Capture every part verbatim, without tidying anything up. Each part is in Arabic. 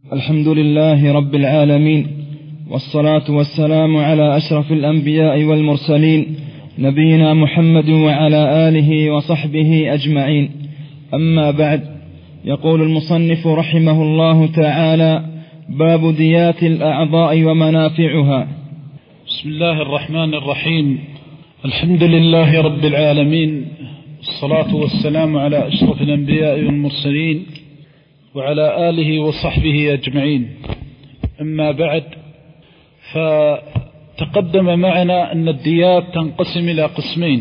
الحمد لله رب العالمين، والصلاة والسلام على أشرف الأنبياء والمرسلين نبينا محمد وعلى آله وصحبه أجمعين. أما بعد، يقول المصنف رحمه الله تعالى: باب ديات الأعضاء ومنافعها. بسم الله الرحمن الرحيم. الحمد لله رب العالمين، الصلاة والسلام على أشرف الأنبياء والمرسلين وعلى آله وصحبه أجمعين. أما بعد، فتقدم معنا أن الديات تنقسم إلى قسمين.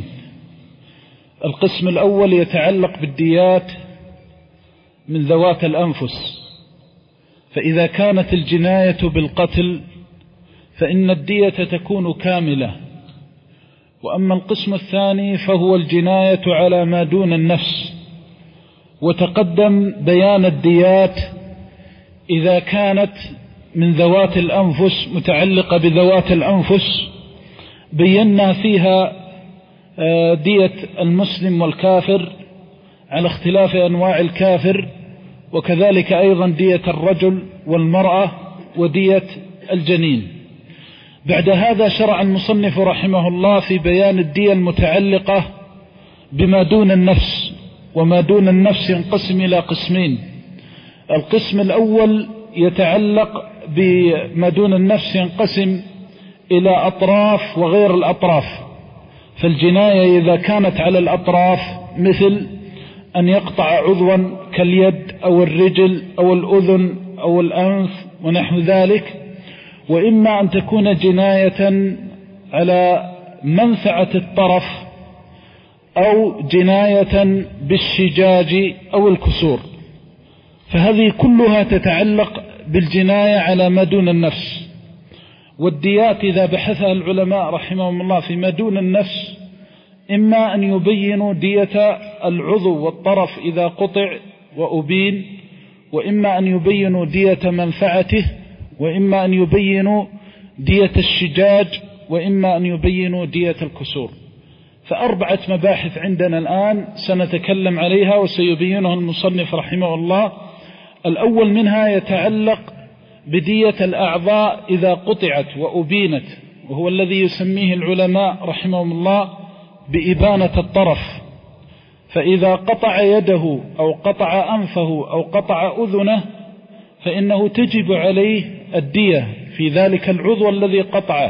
القسم الأول يتعلق بالديات من ذوات الأنفس، فإذا كانت الجناية بالقتل فإن الدية تكون كاملة. وأما القسم الثاني فهو الجناية على ما دون النفس، وتقدم بيان الديات إذا كانت من ذوات الأنفس متعلقة بذوات الأنفس، بينا فيها دية المسلم والكافر على اختلاف أنواع الكافر، وكذلك أيضا دية الرجل والمرأة ودية الجنين. بعد هذا شرع المصنف رحمه الله في بيان الدية المتعلقة بما دون النفس. وما دون النفس ينقسم إلى قسمين. القسم الأول يتعلق بما دون النفس، ينقسم إلى أطراف وغير الأطراف. فالجناية إذا كانت على الأطراف مثل أن يقطع عضوا كاليد أو الرجل أو الأذن أو الأنف ونحو ذلك، وإما أن تكون جناية على منفعة الطرف أو جناية بالشجاج أو الكسور، فهذه كلها تتعلق بالجناية على ما دون النفس. والديات إذا بحثها العلماء رحمهم الله في ما دون النفس، إما أن يبينوا دية العضو والطرف إذا قطع وأبين، وإما أن يبينوا دية منفعته، وإما أن يبينوا دية الشجاج، وإما أن يبينوا دية الكسور. فأربعة مباحث عندنا الآن سنتكلم عليها وسيبينها المصنف رحمه الله. الأول منها يتعلق بدية الأعضاء إذا قطعت وأبينت، وهو الذي يسميه العلماء رحمهم الله بإبانة الطرف. فإذا قطع يده أو قطع أنفه أو قطع أذنه فإنه تجب عليه الدية في ذلك العضو الذي قطعه.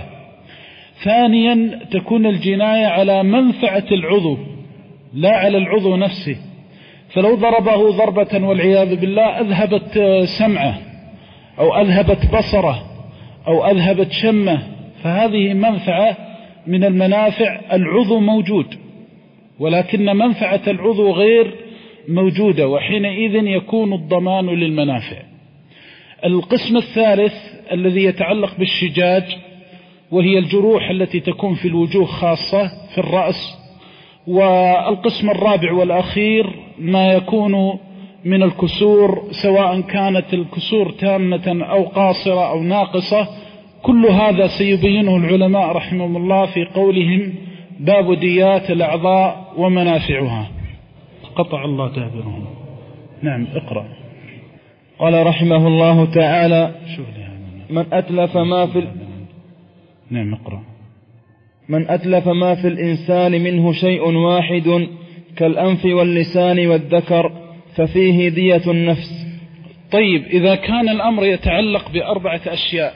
ثانيا تكون الجناية على منفعة العضو لا على العضو نفسه، فلو ضربه ضربة والعياذ بالله أذهبت سمعه أو أذهبت بصره أو أذهبت شمه، فهذه منفعة من المنافع. العضو موجود ولكن منفعة العضو غير موجودة، وحينئذ يكون الضمان للمنافع. القسم الثالث الذي يتعلق بالشجاج، وهي الجروح التي تكون في الوجوه خاصة في الرأس. والقسم الرابع والأخير ما يكون من الكسور، سواء كانت الكسور تامة أو قاصرة أو ناقصة. كل هذا سيبينه العلماء رحمهم الله في قولهم: باب ديات الأعضاء ومنافعها. قطع الله دابرهم. نعم، اقرأ. قال رحمه الله تعالى: من أتلف ما في نعم اقرأ. من أتلف ما في الإنسان منه شيء واحد كالأنف واللسان والذكر ففيه دية النفس. طيب، إذا كان الأمر يتعلق بأربعة أشياء: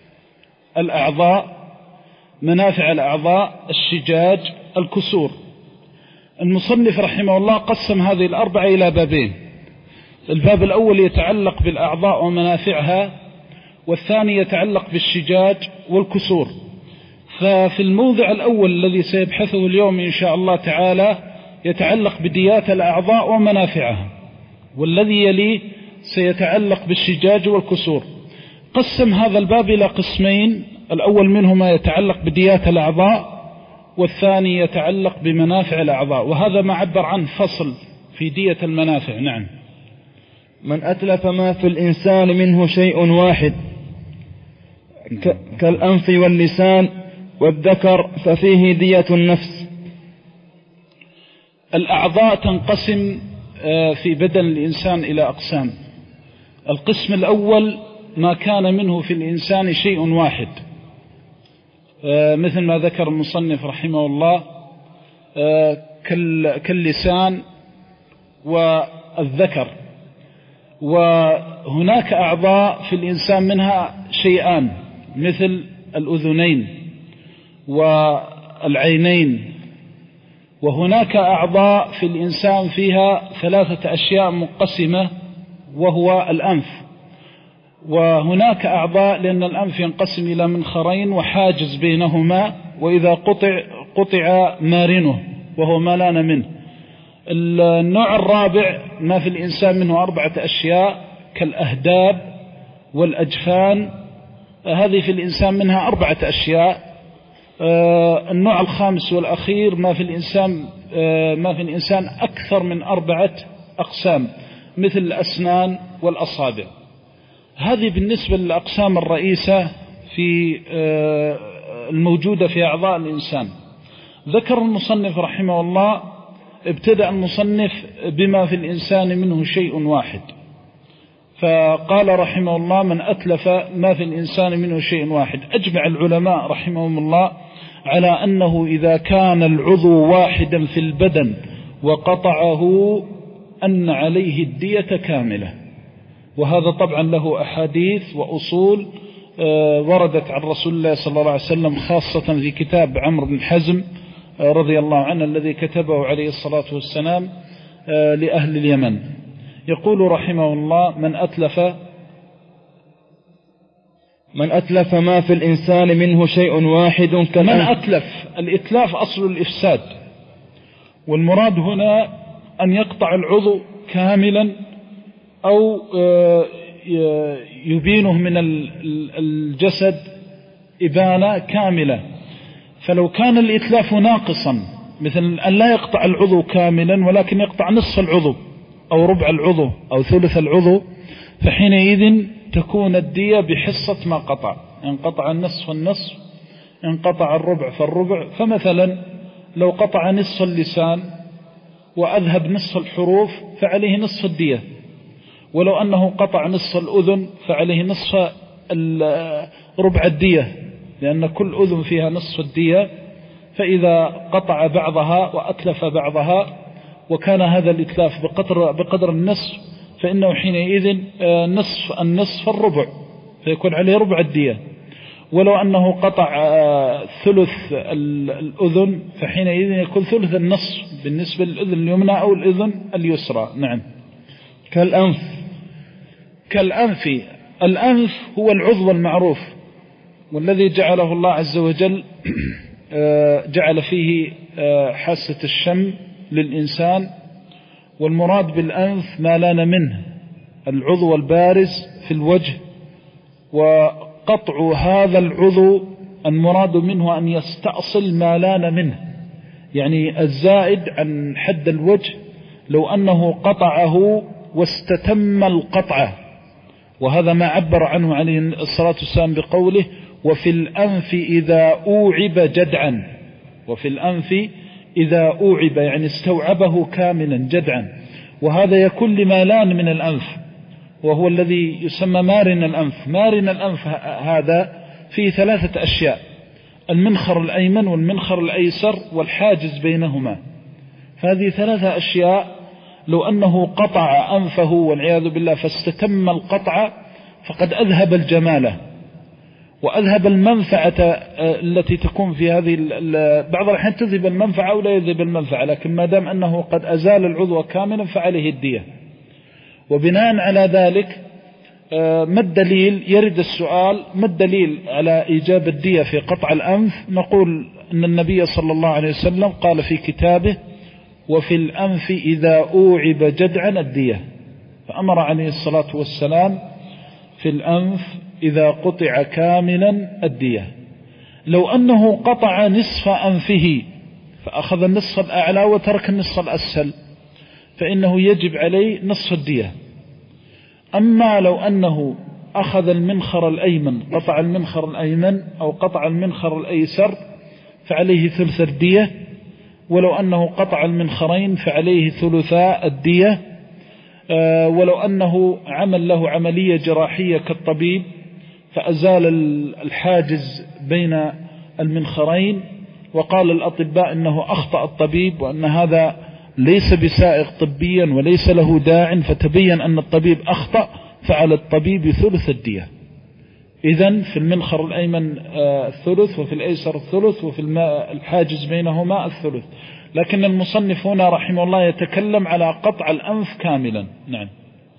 الأعضاء، منافع الأعضاء، الشجاج، الكسور، المصنف رحمه الله قسم هذه الأربعة إلى بابين. الباب الأول يتعلق بالأعضاء ومنافعها، والثاني يتعلق بالشجاج والكسور. ففي الموضع الأول الذي سيبحثه اليوم إن شاء الله تعالى يتعلق بديات الأعضاء ومنافعها، والذي يليه سيتعلق بالشجاج والكسور. قسم هذا الباب إلى قسمين: الأول منهما يتعلق بديات الأعضاء، والثاني يتعلق بمنافع الأعضاء، وهذا ما عبر عن فصل في دية المنافع. نعم. من أتلف ما في الإنسان منه شيء واحد كالأنف واللسان والذكر ففيه دية النفس. الأعضاء تنقسم في بدن الإنسان إلى أقسام. القسم الأول ما كان منه في الإنسان شيء واحد، مثل ما ذكر المصنف رحمه الله كاللسان والذكر. وهناك أعضاء في الإنسان منها شيئان مثل الأذنين والعينين، وهناك أعضاء في الإنسان فيها ثلاثة أشياء مقسمة وهو الأنف. وهناك أعضاء لأن الأنف ينقسم إلى منخرين وحاجز بينهما، وإذا قطع قطع مارنه وهو ما لان منه. النوع الرابع ما في الإنسان منه أربعة أشياء كالأهداب والأجفان، هذه في الإنسان منها أربعة أشياء. النوع الخامس والأخير ما في الإنسان ما في الإنسان أكثر من أربعة أقسام مثل الأسنان والأصابع. هذه بالنسبة للأقسام الرئيسة في الموجودة في أعضاء الإنسان. ذكر المصنف رحمه الله، ابتدأ المصنف بما في الإنسان منه شيء واحد، فقال رحمه الله: من أتلف ما في الإنسان منه شيء واحد. أجمع العلماء رحمهم الله على أنه إذا كان العضو واحدا في البدن وقطعه أن عليه الدية كاملة. وهذا طبعا له أحاديث وأصول وردت عن رسول الله صلى الله عليه وسلم، خاصة في كتاب عمرو بن حزم رضي الله عنه الذي كتبه عليه الصلاة والسلام لأهل اليمن. يقول رحمه الله: من أتلف من أتلف ما في الإنسان منه شيء واحد من أتلف. الإتلاف أصل الإفساد، والمراد هنا أن يقطع العضو كاملا أو يبينه من الجسد إبانة كاملة. فلو كان الإتلاف ناقصا مثل أن لا يقطع العضو كاملا ولكن يقطع نصف العضو أو ربع العضو أو ثلث العضو، فحينئذ تكون الدية بحصة ما قطع. إن قطع النصف النصف، إن قطع الربع فالربع. فمثلا لو قطع نصف اللسان وأذهب نصف الحروف فعليه نصف الدية، ولو أنه قطع نصف الأذن فعليه نصف ربع الدية، لأن كل أذن فيها نصف الدية. فإذا قطع بعضها وأتلف بعضها وكان هذا الإتلاف بقدر, بقدر النصف، فإنه حينئذ نصف النصف الربع، فيكون عليه ربع الدية. ولو أنه قطع ثلث الأذن فحينئذ يكون ثلث النصف بالنسبة للأذن اليمنى أو الأذن اليسرى. نعم. كالأنف. كالأنف. الأنف هو العضو المعروف، والذي جعله الله عز وجل جعل فيه حاسة الشم للإنسان. والمراد بالأنف ما لان منه، العضو البارز في الوجه. وقطع هذا العضو المراد منه أن يستأصل ما لان منه، يعني الزائد عن حد الوجه، لو أنه قطعه واستتم القطعة. وهذا ما عبر عنه عليه الصلاة والسلام بقوله: وفي الأنف إذا أوعب جدعا. وفي الأنف إذا أوعب يعني استوعبه كاملا جدعا. وهذا يكون لما لان من الأنف، وهو الذي يسمى مارن الأنف. مارن الأنف هذا فيه ثلاثة أشياء: المنخر الأيمن والمنخر الأيسر والحاجز بينهما. فهذه ثلاثة أشياء لو أنه قطع أنفه والعياذ بالله فاستتم القطع فقد أذهب الجمالة وأذهب المنفعة التي تكون في هذه. بعض الأحيان تذهب المنفعة أو لا يذهب المنفعة، لكن ما دام أنه قد أزال العضو كاملا فعليه الدية. وبناء على ذلك ما الدليل؟ يرد السؤال: ما الدليل على إيجاب الدية في قطع الأنف؟ نقول أن النبي صلى الله عليه وسلم قال في كتابه: وفي الأنف إذا أوعب جدعا الدية. فأمر عليه الصلاة والسلام في الأنف إذا قطع كاملا الدية. لو أنه قطع نصف أنفه فأخذ النصف الأعلى وترك النصف الأسفل فإنه يجب عليه نصف الدية. أما لو أنه أخذ المنخر الأيمن، قطع المنخر الأيمن أو قطع المنخر الأيسر فعليه ثلث الدية، ولو أنه قطع المنخرين فعليه ثلثاء الدية. ولو أنه عمل له عملية جراحية كالطبيب فأزال الحاجز بين المنخرين وقال الأطباء أنه أخطأ الطبيب وأن هذا ليس بسائغ طبيا وليس له داع، فتبين أن الطبيب أخطأ، فعلى الطبيب ثلث الدية. إذن في المنخر الأيمن الثلث، وفي الأيسر الثلث، وفي الحاجز بينهما الثلث. لكن المصنف هنا رحمه الله يتكلم على قطع الأنف كاملا. نعم.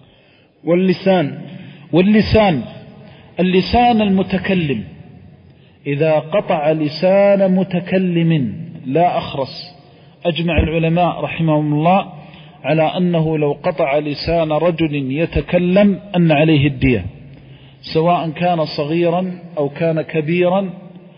واللسان واللسان اللسان المتكلم إذا قطع لسان متكلم لا أخرس، أجمع العلماء رحمهم الله على أنه لو قطع لسان رجل يتكلم أن عليه الدية، سواء كان صغيرا أو كان كبيرا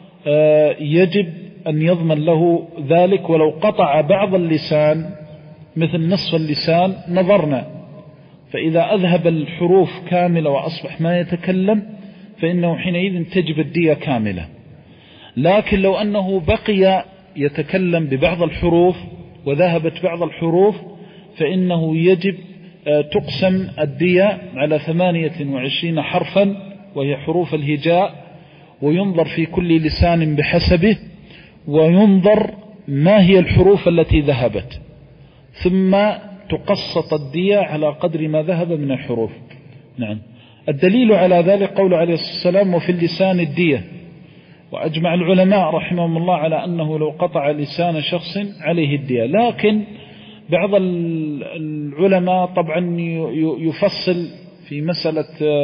يجب أن يضمن له ذلك. ولو قطع بعض اللسان مثل نصف اللسان نظرنا، فإذا أذهب الحروف كاملة وأصبح ما يتكلم فإنه حينئذ تجب الدية كاملة. لكن لو أنه بقي يتكلم ببعض الحروف وذهبت بعض الحروف فإنه يجب تقسم الدية على ثمانية وعشرين حرفا وهي حروف الهجاء، وينظر في كل لسان بحسبه، وينظر ما هي الحروف التي ذهبت، ثم تقسط الدية على قدر ما ذهب من الحروف. نعم. الدليل على ذلك قول عليه الصلاة والسلام وفي اللسان الدية. وأجمع العلماء رحمهم الله على أنه لو قطع لسان شخص عليه الدية. لكن بعض العلماء طبعا يفصل في مسألة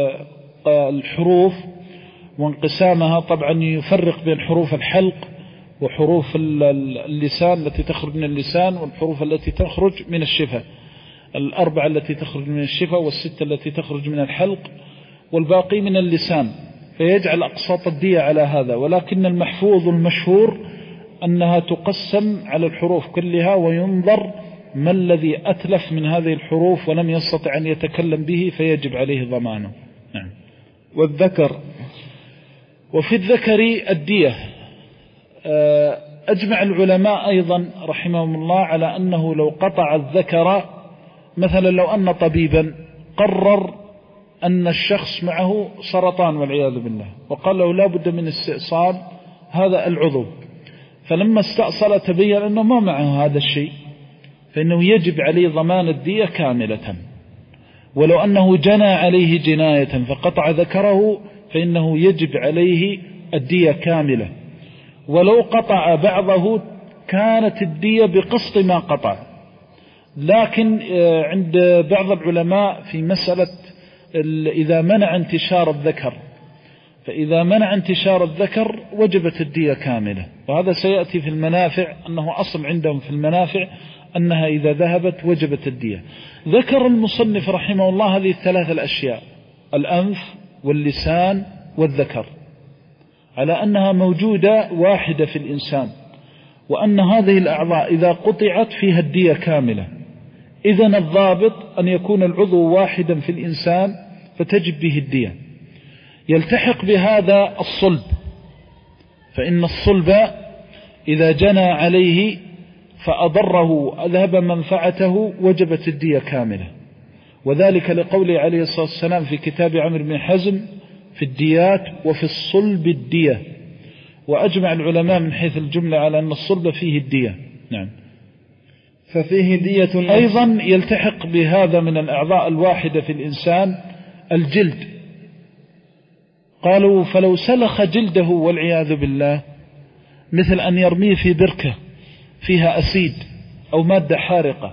الحروف وانقسامها، طبعا يفرق بين حروف الحلق وحروف اللسان التي تخرج من اللسان والحروف التي تخرج من الشفة، الأربعة التي تخرج من الشفة والستة التي تخرج من الحلق والباقي من اللسان، فيجعل أقساط الدية على هذا. ولكن المحفوظ المشهور أنها تقسم على الحروف كلها، وينظر ما الذي أتلف من هذه الحروف ولم يستطع أن يتكلم به فيجب عليه ضمانه. نعم. والذكر وفي الذكر الدية. أجمع العلماء أيضا رحمهم الله على أنه لو قطع الذكر، مثلا لو أن طبيبا قرر أن الشخص معه سرطان والعياذ بالله، وقال له لا بد من استئصال هذا العضو، فلما استأصل تبين أنه ما معه هذا الشيء، فإنه يجب عليه ضمان الدية كاملة. ولو أنه جنى عليه جناية فقطع ذكره فإنه يجب عليه الدية كاملة. ولو قطع بعضه كانت الدية بقسط ما قطع. لكن عند بعض العلماء في مسألة إذا منع انتشار الذكر، فإذا منع انتشار الذكر وجبت الدية كاملة، وهذا سيأتي في المنافع أنه أصل عندهم في المنافع أنها إذا ذهبت وجبت الدية. ذكر المصنف رحمه الله هذه الثلاث الأشياء، الأنف واللسان والذكر، على أنها موجودة واحدة في الإنسان، وأن هذه الأعضاء إذا قطعت فيها الدية كاملة. إذن الضابط أن يكون العضو واحدا في الإنسان فتجب به الدية. يلتحق بهذا الصلب، فإن الصلب إذا جنى عليه فأضره أذهب منفعته وجبت الدية كاملة، وذلك لقوله عليه الصلاة والسلام في كتاب عمرو بن حزم في الديات وفي الصلب الدية. وأجمع العلماء من حيث الجملة على أن الصلب فيه الدية. نعم. ففيه دية. أيضا يلتحق بهذا من الأعضاء الواحدة في الإنسان الجلد. قالوا فلو سلخ جلده والعياذ بالله، مثل أن يرميه في بركة فيها أسيد أو مادة حارقة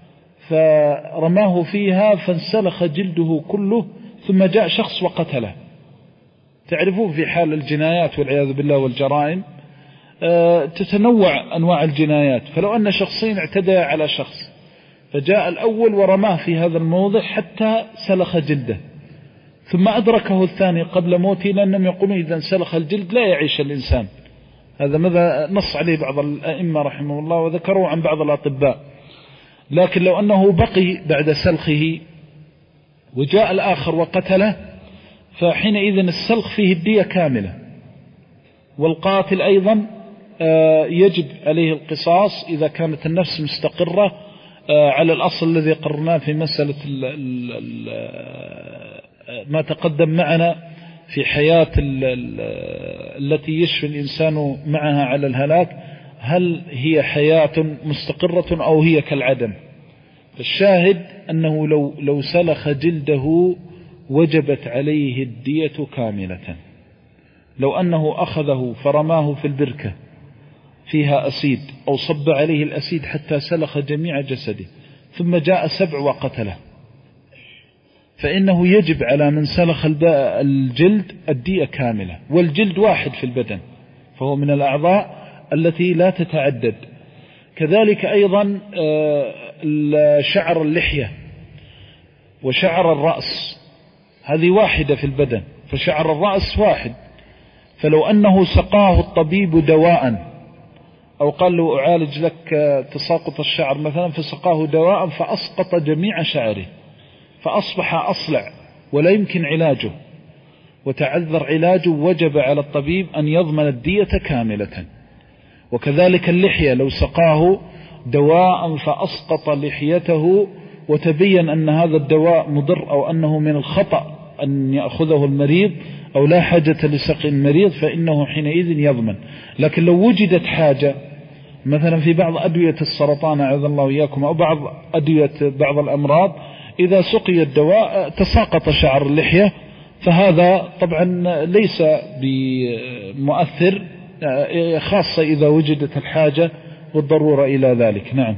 فرماه فيها فانسلخ جلده كله، ثم جاء شخص وقتله. تعرفون في حال الجنايات والعياذ بالله والجرائم تتنوع أنواع الجنايات، فلو أن شخصين اعتدى على شخص فجاء الأول ورماه في هذا الموضع حتى سلخ جلده، ثم أدركه الثاني قبل موته، لأنهم يقولون إذا سلخ الجلد لا يعيش الإنسان. هذا ماذا نص عليه بعض الأئمة رحمه الله وذكروا عن بعض الأطباء. لكن لو أنه بقي بعد سلخه وجاء الآخر وقتله فحينئذ السلخ فيه الدية كاملة. والقاتل أيضا يجب عليه القصاص إذا كانت النفس مستقرة على الأصل الذي قررناه في مسألة ال ال ال ما تقدم معنا في حياة ال ال التي يشفي الإنسان معها على الهلاك، هل هي حياة مستقرة أو هي كالعدم؟ الشاهد أنه لو, لو سلخ جلده وجبت عليه الدية كاملة. لو أنه أخذه فرماه في البركة فيها أسيد أو صب عليه الأسيد حتى سلخ جميع جسده ثم جاء سبع وقتله، فإنه يجب على من سلخ الجلد الدية كاملة، والجلد واحد في البدن فهو من الأعضاء التي لا تتعدد. كذلك أيضا شعر اللحية وشعر الرأس هذه واحدة في البدن، فشعر الرأس واحد، فلو أنه سقاه الطبيب دواء أو قال له أعالج لك تساقط الشعر مثلا، فسقاه دواء فأسقط جميع شعره فأصبح أصلع ولا يمكن علاجه وتعذر علاجه، وجب على الطبيب أن يضمن الدية كاملة. وكذلك اللحية لو سقاه دواء فأسقط لحيته وتبين أن هذا الدواء مضر أو أنه من الخطأ أن يأخذه المريض أو لا حاجة لسقي المريض، فإنه حينئذ يضمن. لكن لو وجدت حاجة مثلا في بعض أدوية السرطان أعوذ الله إياكم أو بعض أدوية بعض الأمراض، إذا سقي الدواء تساقط شعر اللحية، فهذا طبعا ليس بمؤثر، خاصة إذا وجدت الحاجة والضرورة إلى ذلك. نعم.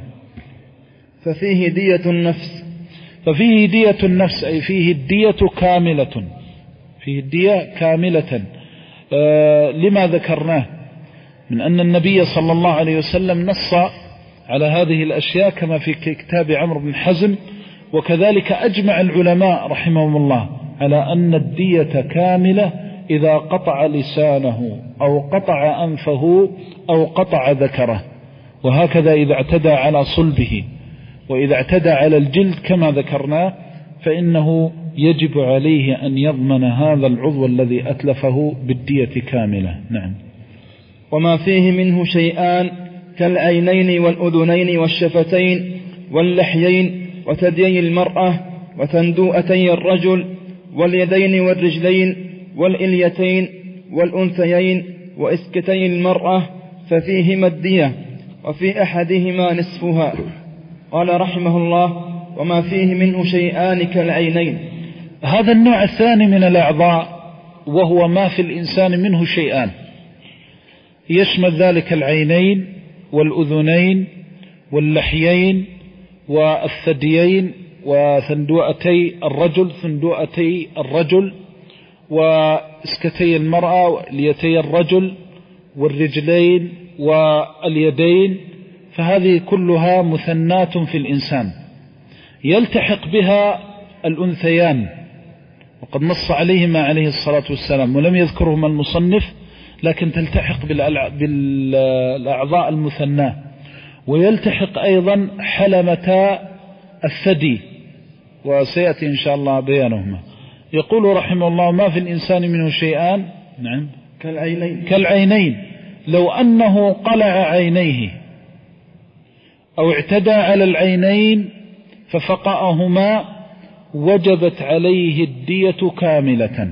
ففيه دية النفس ففيه دية النفس أي فيه الدية كاملة، فيه الدية كاملة. آه لما ذكرناه من أن النبي صلى الله عليه وسلم نص على هذه الأشياء كما في كتاب عمرو بن حزم، وكذلك أجمع العلماء رحمهم الله على أن الدية كاملة إذا قطع لسانه أو قطع أنفه أو قطع ذكره، وهكذا إذا اعتدى على صلبه، وإذا اعتدى على الجلد كما ذكرنا فإنه يجب عليه أن يضمن هذا العضو الذي أتلفه بالدية كاملة. نعم. وما فيه منه شيئان كالعينين والأذنين والشفتين واللحيين وثديي المرأة وتندوءتي الرجل واليدين والرجلين والإليتين والأنثيين وإسكتي المرأة ففيهما الدية، وفي أحدهما نصفها. قال رحمه الله: وما فيه منه شيئان كالعينين. هذا النوع الثاني من الأعضاء وهو ما في الإنسان منه شيئان، يشمل ذلك العينين والأذنين واللحيين والثديين وثندوءتي الرجل ثندوءتي الرجل وإسكتي المرأة واليتي الرجل والرجلين واليدين، فهذه كلها مثنات في الإنسان. يلتحق بها الأنثيان وقد نص عليهما عليه الصلاة والسلام ولم يذكرهما المصنف، لكن تلتحق بالأعضاء المثناة. ويلتحق أيضا حلمة الثدي وسيأتي إن شاء الله بيانهما. يقول رحمه الله: ما في الإنسان منه شيئان. نعم. كالعينين. كالعينين لو أنه قلع عينيه أو اعتدى على العينين ففقأهما وجبت عليه الدية كاملة،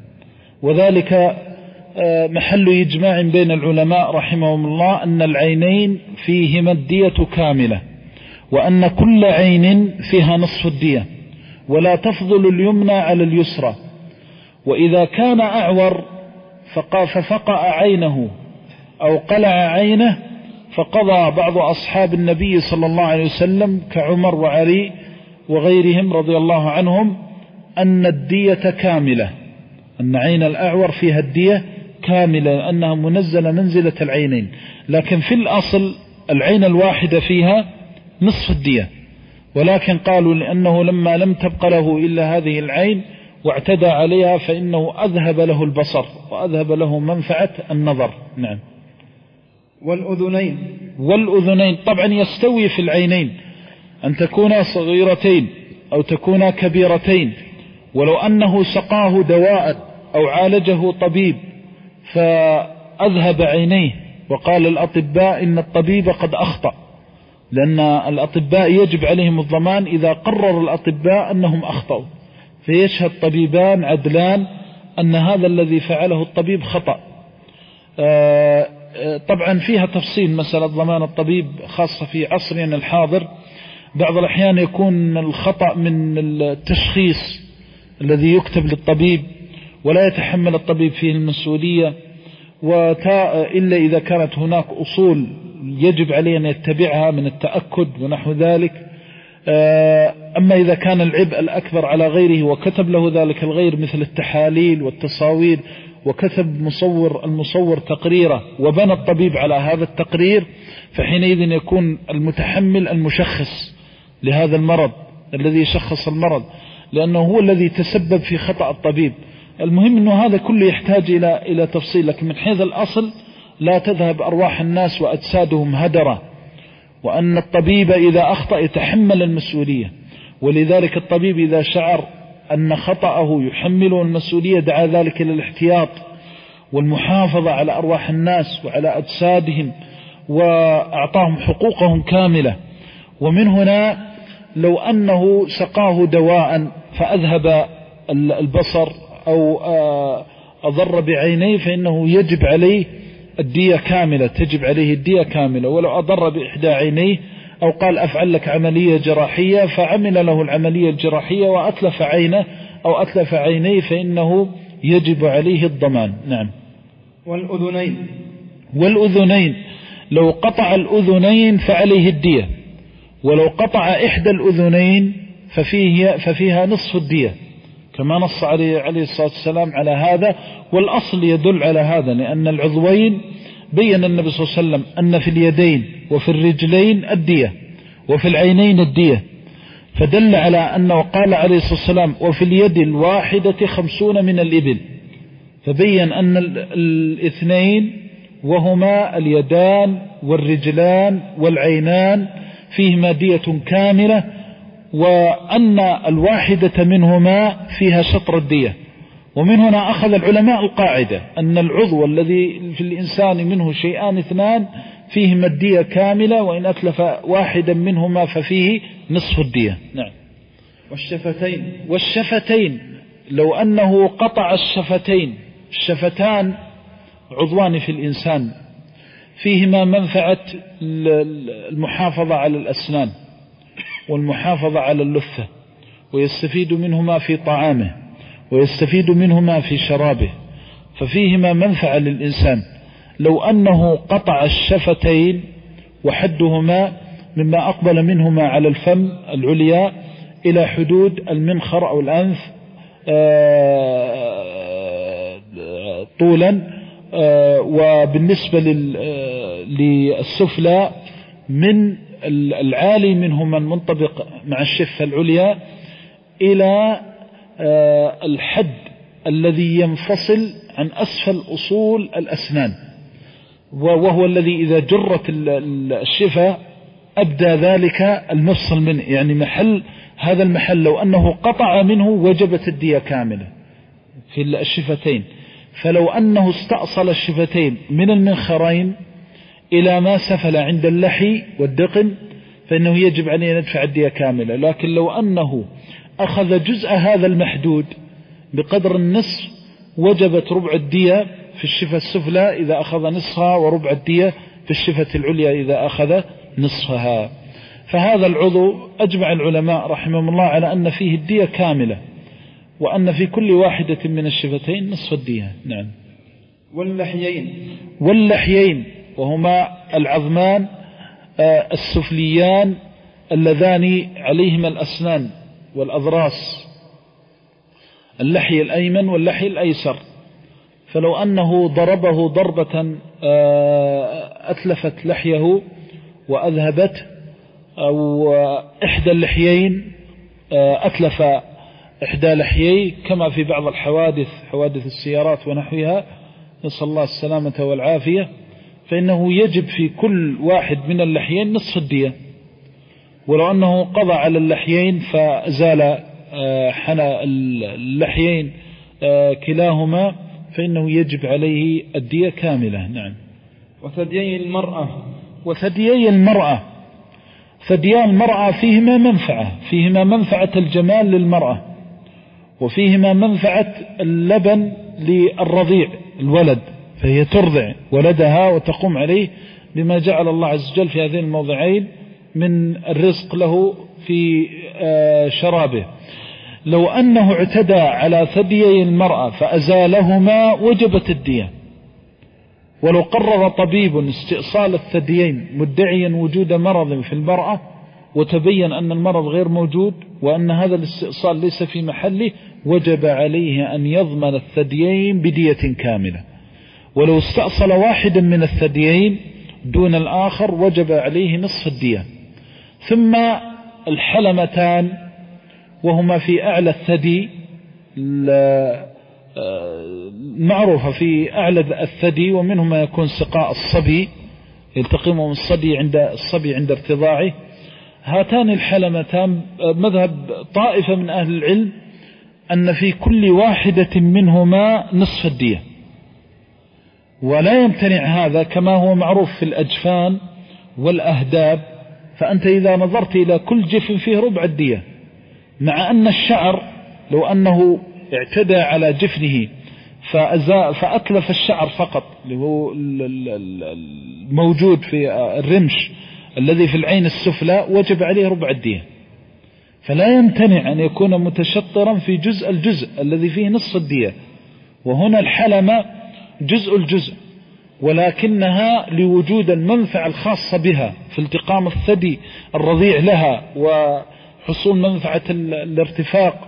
وذلك محل إجماع بين العلماء رحمهم الله أن العينين فيهما الدية كاملة، وأن كل عين فيها نصف الدية، ولا تفضل اليمنى على اليسرى. وإذا كان أعور ففقأ عينه أو قلع عينه فقضى بعض أصحاب النبي صلى الله عليه وسلم كعمر وعلي وغيرهم رضي الله عنهم أن الدية كاملة، أن عين الأعور فيها الدية كاملة أنها منزلة منزلة العينين. لكن في الأصل العين الواحدة فيها نصف الدية، ولكن قالوا لأنه لما لم تبق له إلا هذه العين واعتدى عليها فإنه أذهب له البصر وأذهب له منفعة النظر. نعم. والأذنين. والأذنين طبعا يستوي في العينين أن تكونا صغيرتين أو تكونا كبيرتين، ولو أنه سقاه دواء أو عالجه طبيب فأذهب عينيه وقال الأطباء إن الطبيب قد أخطأ لأن الأطباء يجب عليهم الضمان إذا قرر الأطباء أنهم أخطأوا، فيشهد طبيبان عدلان أن هذا الذي فعله الطبيب خطأ. طبعا فيها تفصيل مسألة ضمان الطبيب خاصة في عصرنا الحاضر. بعض الأحيان يكون الخطأ من التشخيص الذي يكتب للطبيب ولا يتحمل الطبيب فيه المسؤولية، إلا إذا كانت هناك أصول يجب عليه أن يتبعها من التأكد ونحو ذلك. أما إذا كان العبء الأكبر على غيره وكتب له ذلك الغير مثل التحاليل والتصاوير، وكتب مصور المصور تقريره وبنى الطبيب على هذا التقرير، فحينئذ يكون المتحمل المشخص لهذا المرض الذي يشخص المرض، لأنه هو الذي تسبب في خطأ الطبيب. المهم أنه هذا كله يحتاج إلى إلى تفصيل، لكن من حيث الأصل لا تذهب أرواح الناس وأجسادهم هدرة، وأن الطبيب إذا أخطأ يتحمل المسؤولية. ولذلك الطبيب إذا شعر أن خطأه يحمله المسؤولية دعا ذلك إلى الاحتياط والمحافظة على أرواح الناس وعلى أجسادهم، وأعطاهم حقوقهم كاملة. ومن هنا لو أنه سقاه دواء فأذهب البصر أو أضر بعينيه فإنه يجب عليه الدية كاملة، تجب عليه الدية كاملة. ولو أضر بإحدى عينيه أو قال أفعل لك عملية جراحية فعمل له العملية الجراحية وأتلف عينه أو أتلف عينيه فإنه يجب عليه الضمان. نعم. والأذنين والأذنين لو قطع الأذنين فعليه الدية، ولو قطع إحدى الأذنين ففيه ففيها نصف الدية، كما نص عليه عليه الصلاة والسلام على هذا. والأصل يدل على هذا، لأن العضوين بين النبي صلى الله عليه وسلم أن في اليدين وفي الرجلين الدية وفي العينين الدية، فدل على أنه قال عليه الصلاة والسلام وفي اليد الواحدة خمسون من الإبل، فبين أن الاثنين وهما اليدان والرجلان والعينان فيهما دية كاملة، وأن الواحدة منهما فيها شطر الدية. ومن هنا أخذ العلماء القاعدة أن العضو الذي في الإنسان منه شيئان اثنان فيهما الدية كاملة، وإن أتلف واحدا منهما ففيه نصف الدية. نعم. والشفتين والشفتين لو أنه قطع الشفتين، الشفتان عضوان في الإنسان فيهما منفعة المحافظة على الأسنان والمحافظة على اللثة، ويستفيد منهما في طعامه ويستفيد منهما في شرابه، ففيهما منفعة للإنسان. لو أنه قطع الشفتين وحدهما مما أقبل منهما على الفم العليا إلى حدود المنخر أو الأنف طولا، وبالنسبة للسفلى من العالي منهما المنطبق مع الشفة العليا إلى الحد الذي ينفصل عن أسفل أصول الأسنان، وهو الذي إذا جرت الشفة أبدى ذلك المفصل منه، يعني محل هذا المحل لو أنه قطع منه وجبت الدية كاملة في الشفتين. فلو أنه استأصل الشفتين من المنخرين إلى ما سفل عند اللحي والدقن فإنه يجب عليه أن يدفع الدية كاملة. لكن لو أنه أخذ جزء هذا المحدود بقدر النصف وجبت ربع الدية في الشفة السفلى إذا أخذ نصفها، وربع الدية في الشفة العليا إذا أخذ نصفها. فهذا العضو أجمع العلماء رحمهم الله على أن فيه الدية كاملة، وأن في كل واحدة من الشفتين نصف الدية. نعم. واللحيين واللحيين وهما العظمان السفليان اللذان عليهما الأسنان والأضراس، اللحي الأيمن واللحي الأيسر. فلو أنه ضربه ضربة أتلفت لحيه وأذهبت، أو إحدى اللحيين أتلف إحدى لحييه كما في بعض الحوادث، حوادث السيارات ونحوها، نسأل الله السلامة والعافية، فإنه يجب في كل واحد من اللحيين نصف الدية. ولو أنه قضى على اللحيين فزال حنى اللحيين كلاهما فإنه يجب عليه الدية كاملة. نعم. وثديي المرأة وثديي المرأة ثديان المرأة فيهما منفعة، فيهما منفعة الجمال للمرأة، وفيهما منفعة اللبن للرضيع الولد، فهي ترضع ولدها وتقوم عليه بما جعل الله عز وجل في هذين الموضعين من الرزق له في شرابه. لو أنه اعتدى على ثديي المرأة فأزالهما وجبت الدية. ولو قرر طبيب استئصال الثديين مدعيا وجود مرض في المرأة وتبين أن المرض غير موجود وأن هذا الاستئصال ليس في محله، وجب عليه أن يضمن الثديين بدية كاملة. ولو استأصل واحدا من الثديين دون الآخر وجب عليه نصف الدية. ثم الحلمتان وهما في أعلى الثدي، معروفة في أعلى الثدي، ومنهما يكون سقاء الصبي يلتقمهم الصبي عند الصبي عند ارتضاعه. هاتان الحلمتان مذهب طائفة من أهل العلم أن في كل واحدة منهما نصف الدية، ولا يمتنع هذا كما هو معروف في الأجفان والأهداب. فأنت إذا نظرت إلى كل جفن فيه ربع الدية، مع أن الشعر لو أنه اعتدى على جفنه فأتلف الشعر فقط اللي هو الموجود في الرمش الذي في العين السفلى وجب عليه ربع الدية. فلا يمتنع أن يكون متشطرا في جزء الجزء الذي فيه نصف الدية. وهنا الحلمة جزء الجزء، ولكنها لوجود المنفعة الخاصة بها في التقام الثدي الرضيع لها وحصول منفعة الارتفاق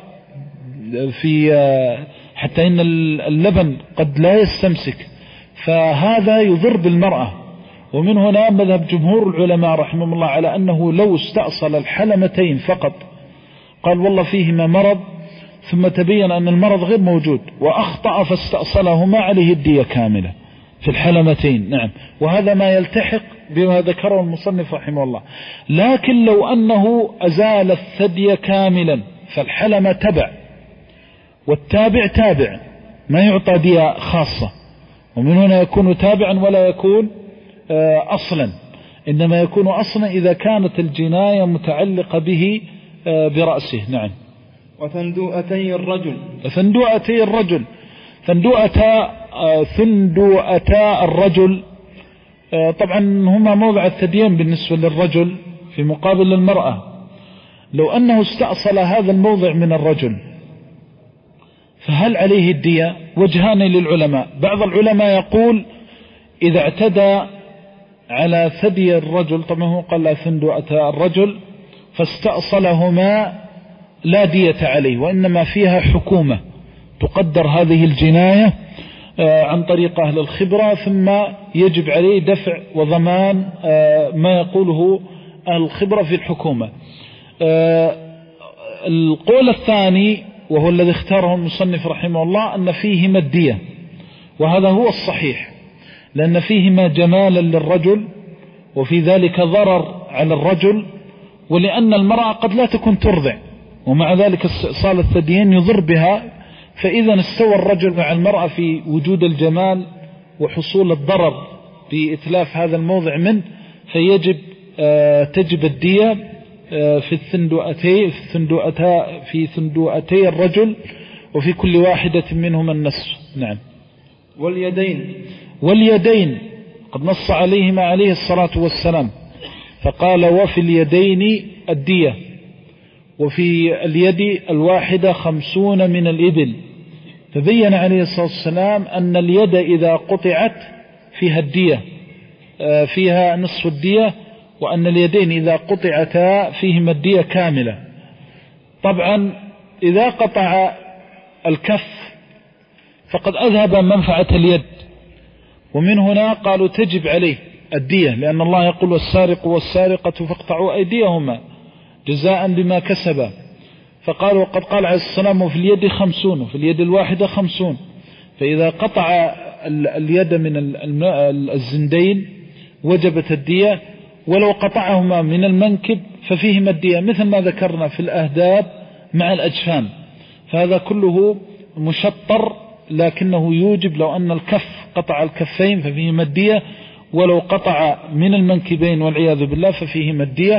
في حتى إن اللبن قد لا يستمسك، فهذا يضر بالمرأة. ومن هنا مذهب جمهور العلماء رحمهم الله على أنه لو استأصل الحلمتين فقط، قال والله فيهما مرض، ثم تبين أن المرض غير موجود وأخطأ فاستأصلهما، عليه الدية كاملة في الحلمتين. نعم، وهذا ما يلتحق بما ذكره المصنف رحمه الله. لكن لو أنه أزال الثدي كاملا فالحلم تبع، والتابع تابع ما يعطى دية خاصة، ومن هنا يكون تابعا ولا يكون أصلا، إنما يكون أصلا إذا كانت الجناية متعلقة به برأسه. نعم. وثندوءتي الرجل ثندوءتي الرجل ثندوءتا ثندوءتا الرجل طبعا هما موضع الثديين بالنسبة للرجل في مقابل المرأة. لو أنه استأصل هذا الموضع من الرجل فهل عليه الدية؟ وجهان للعلماء. بعض العلماء يقول إذا اعتدى على ثدي الرجل، طبعا هو قال لا ثندوءتا الرجل، فاستأصلهما لا دية عليه، وإنما فيها حكومة تقدر هذه الجناية عن طريق أهل الخبرة، ثم يجب عليه دفع وضمان ما يقوله أهل الخبرة في الحكومة. القول الثاني وهو الذي اختاره المصنف رحمه الله أن فيهما الدية، وهذا هو الصحيح، لأن فيهما جمالا للرجل وفي ذلك ضرر على الرجل، ولأن المرأة قد لا تكون ترضع ومع ذلك استئصال الثديين يضر بها، فإذا استوى الرجل مع المرأة في وجود الجمال وحصول الضرر بإتلاف هذا الموضع منه، فيجب تجب الدية في الثندوءتي في الثندوءتا في ثندوءتي الرجل، وفي كل واحدة منهما النصف. نعم. واليدين واليدين قد نص عليهما عليه الصلاة والسلام فقال وفي اليدين الدية، وفي اليد الواحدة خمسون من الإبل. فبين عليه الصلاة والسلام أن اليد إذا قطعت فيها الدية، فيها نصف الدية، وأن اليدين إذا قطعتا فيهما الدية كاملة. طبعا إذا قطع الكف فقد أذهب منفعة اليد، ومن هنا قالوا تجب عليه الدية، لأن الله يقول والسارق والسارقة فاقطعوا أيديهما جزاء بما كسبا. فقالوا قد قال عليه السلام وفي اليد خمسون وفي اليد الواحدة خمسون، فإذا قطع اليد من الزندين وجبت الدية، ولو قطعهما من المنكب ففيهما الدية، مثل ما ذكرنا في الأهداب مع الأجفان. فهذا كله مشطر، لكنه يوجب لو أن الكف قطع الكفين ففيهما الدية، ولو قطع من المنكبين والعياذ بالله ففيهما الدية.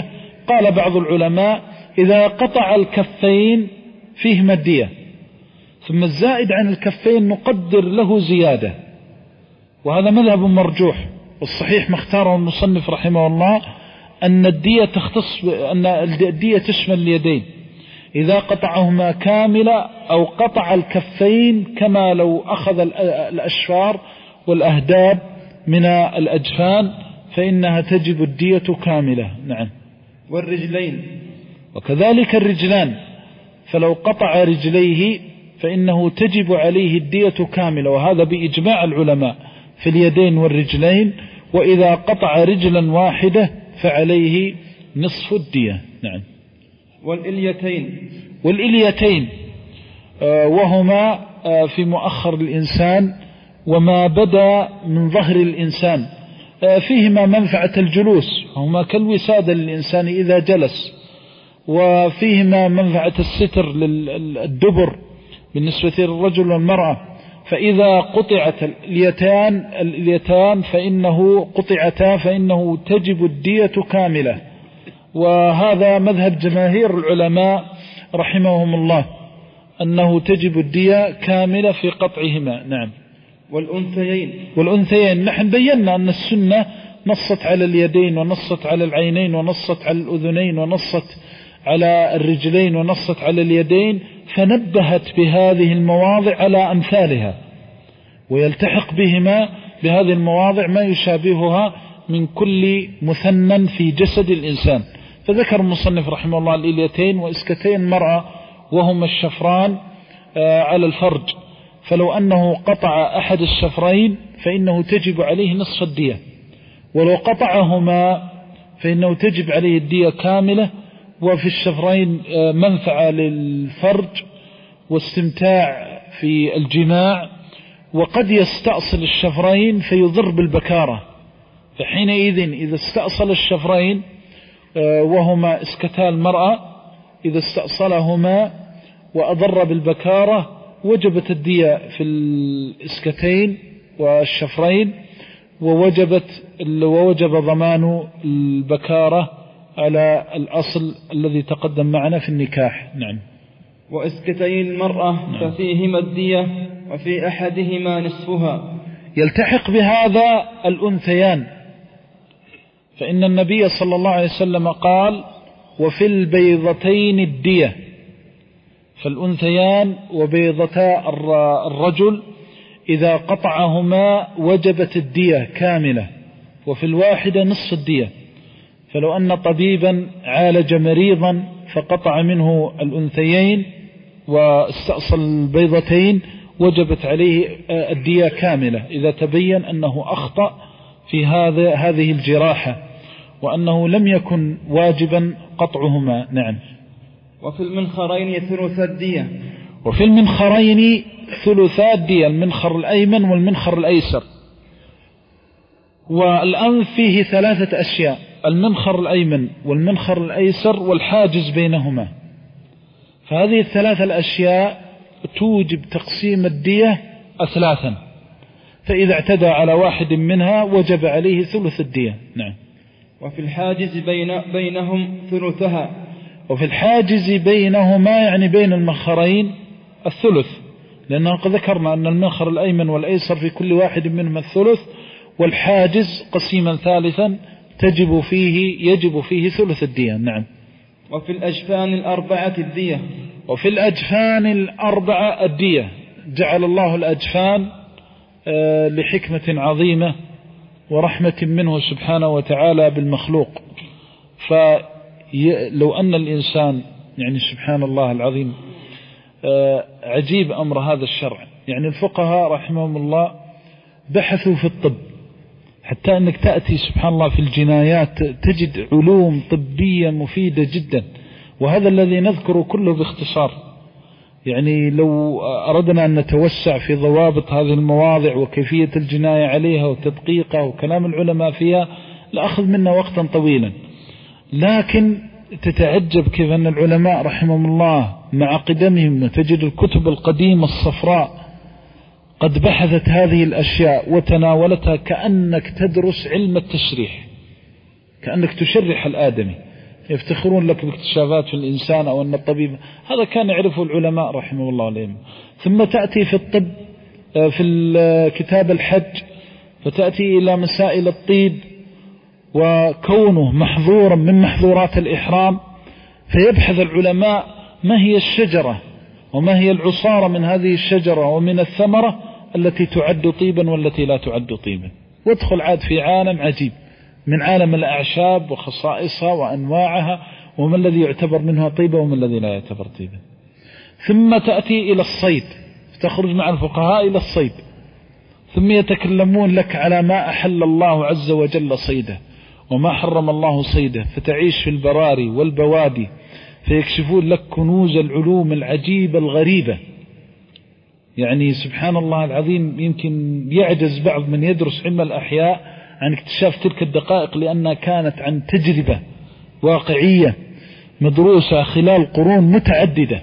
قال بعض العلماء إذا قطع الكفين فيهما الدية، ثم الزائد عن الكفين نقدر له زيادة، وهذا مذهب مرجوح. والصحيح ما اختاره المصنف رحمه الله أن الدية تختص أن الدية تشمل اليدين إذا قطعهما كاملة أو قطع الكفين، كما لو أخذ الأشفار والأهداب من الأجفان فإنها تجب الدية كاملة. نعم. والرجلين وكذلك الرجلان، فلو قطع رجليه فإنه تجب عليه الدية كاملة، وهذا بإجماع العلماء في اليدين والرجلين. وإذا قطع رجلا واحدة فعليه نصف الدية. نعم. والإليتين والإليتين وهما في مؤخر الإنسان وما بدا من ظهر الإنسان، فيهما منفعة الجلوس، هما كالوسادة للإنسان إذا جلس، وفيهما منفعة الستر للدبر بالنسبة للرجل والمرأة. فإذا قطعت اليتان اليتان فإنه قطعتا فإنه تجب الدية كاملة، وهذا مذهب جماهير العلماء رحمهم الله أنه تجب الدية كاملة في قطعهما. نعم. والأنثيين والأنثيين نحن بينا أن السنة نصت على اليدين ونصت على العينين ونصت على الأذنين ونصت على الرجلين ونصت على اليدين، فنبهت بهذه المواضع على أمثالها، ويلتحق بهما بهذه المواضع ما يشابهها من كل مثنى في جسد الإنسان. فذكر المصنف رحمه الله الإليتين وإسكتين المرأة وهما الشفران على الفرج، فلو أنه قطع أحد الشفرين فإنه تجب عليه نصف الدية، ولو قطعهما فإنه تجب عليه الدية كاملة. وفي الشفرين منفعة للفرج واستمتاع في الجماع، وقد يستأصل الشفرين فيضر بالبكارة، فحينئذ إذا استأصل الشفرين وهما اسكتا المرأة إذا استأصلهما وأضر بالبكارة وجبت الدية في الاسكتين والشفرين، ووجبت ووجب ضمان البكارة على الأصل الذي تقدم معنا في النكاح. نعم. وإسكتي المرأة نعم. ففيهما الدية وفي أحدهما نصفها. يلتحق بهذا الأنثيان، فإن النبي صلى الله عليه وسلم قال وفي البيضتين الدية، فالأنثيان وبيضتا الرجل إذا قطعهما وجبت الدية كاملة، وفي الواحدة نصف الدية. فلو أن طبيبا عالج مريضا فقطع منه الأنثيين واستأصل البيضتين وجبت عليه الدية كاملة إذا تبين أنه أخطأ في هذا هذه الجراحة وأنه لم يكن واجبا قطعهما. نعم. وفي المنخرين ثلث الدية. وفي المنخرين ثلثا الدية، المنخر الأيمن والمنخر الأيسر. والأنف فيه ثلاثة أشياء: المنخر الأيمن والمنخر الأيسر والحاجز بينهما. فهذه الثلاثة الأشياء توجب تقسيم الدية أثلاثا، فإذا اعتدى على واحد منها وجب عليه ثلث الدية. نعم. وفي الحاجز بين بينهم ثلثها. وفي الحاجز بينهما يعني بين المنخرين الثلث، لأننا قد ذكرنا أن المنخر الأيمن والأيسر في كل واحد منهما الثلث، والحاجز قسيما ثالثا تجب فيه يجب فيه ثلث الدية. نعم. وفي الأجفان الأربعة الدية. وفي الأجفان الأربعة الدية. جعل الله الأجفان لحكمة عظيمة ورحمة منه سبحانه وتعالى بالمخلوق. فلو أن الإنسان يعني سبحان الله العظيم عجيب أمر هذا الشرع، يعني الفقهاء رحمهم الله بحثوا في الطب حتى أنك تأتي سبحان الله في الجنايات تجد علوم طبية مفيدة جدا، وهذا الذي نذكره كله باختصار. يعني لو أردنا أن نتوسع في ضوابط هذه المواضع وكيفية الجناية عليها وتدقيقها وكلام العلماء فيها لأخذ منا وقتا طويلا، لكن تتعجب كيف أن العلماء رحمهم الله مع قدمهم تجد الكتب القديمة الصفراء قد بحثت هذه الأشياء وتناولتها كأنك تدرس علم التشريح، كأنك تشرح الآدمي. يفتخرون لك باكتشافات في الإنسان أو أن الطبيب، هذا كان يعرفه العلماء رحمه الله عليهم. ثم تأتي في الطب في كتاب الحج فتأتي إلى مسائل الطيب وكونه محظورا من محظورات الإحرام، فيبحث العلماء ما هي الشجرة وما هي العصارة من هذه الشجرة ومن الثمرة التي تعد طيبا والتي لا تعد طيبا. وادخل عاد في عالم عجيب من عالم الأعشاب وخصائصها وأنواعها وما الذي يعتبر منها طيبا وما الذي لا يعتبر طيبا. ثم تأتي إلى الصيد، تخرج مع الفقهاء إلى الصيد، ثم يتكلمون لك على ما أحل الله عز وجل صيده وما حرم الله صيده، فتعيش في البراري والبوادي فيكشفون لك كنوز العلوم العجيبة الغريبة. يعني سبحان الله العظيم، يمكن يعجز بعض من يدرس علم الأحياء عن اكتشاف تلك الدقائق، لأنها كانت عن تجربة واقعية مدروسة خلال قرون متعددة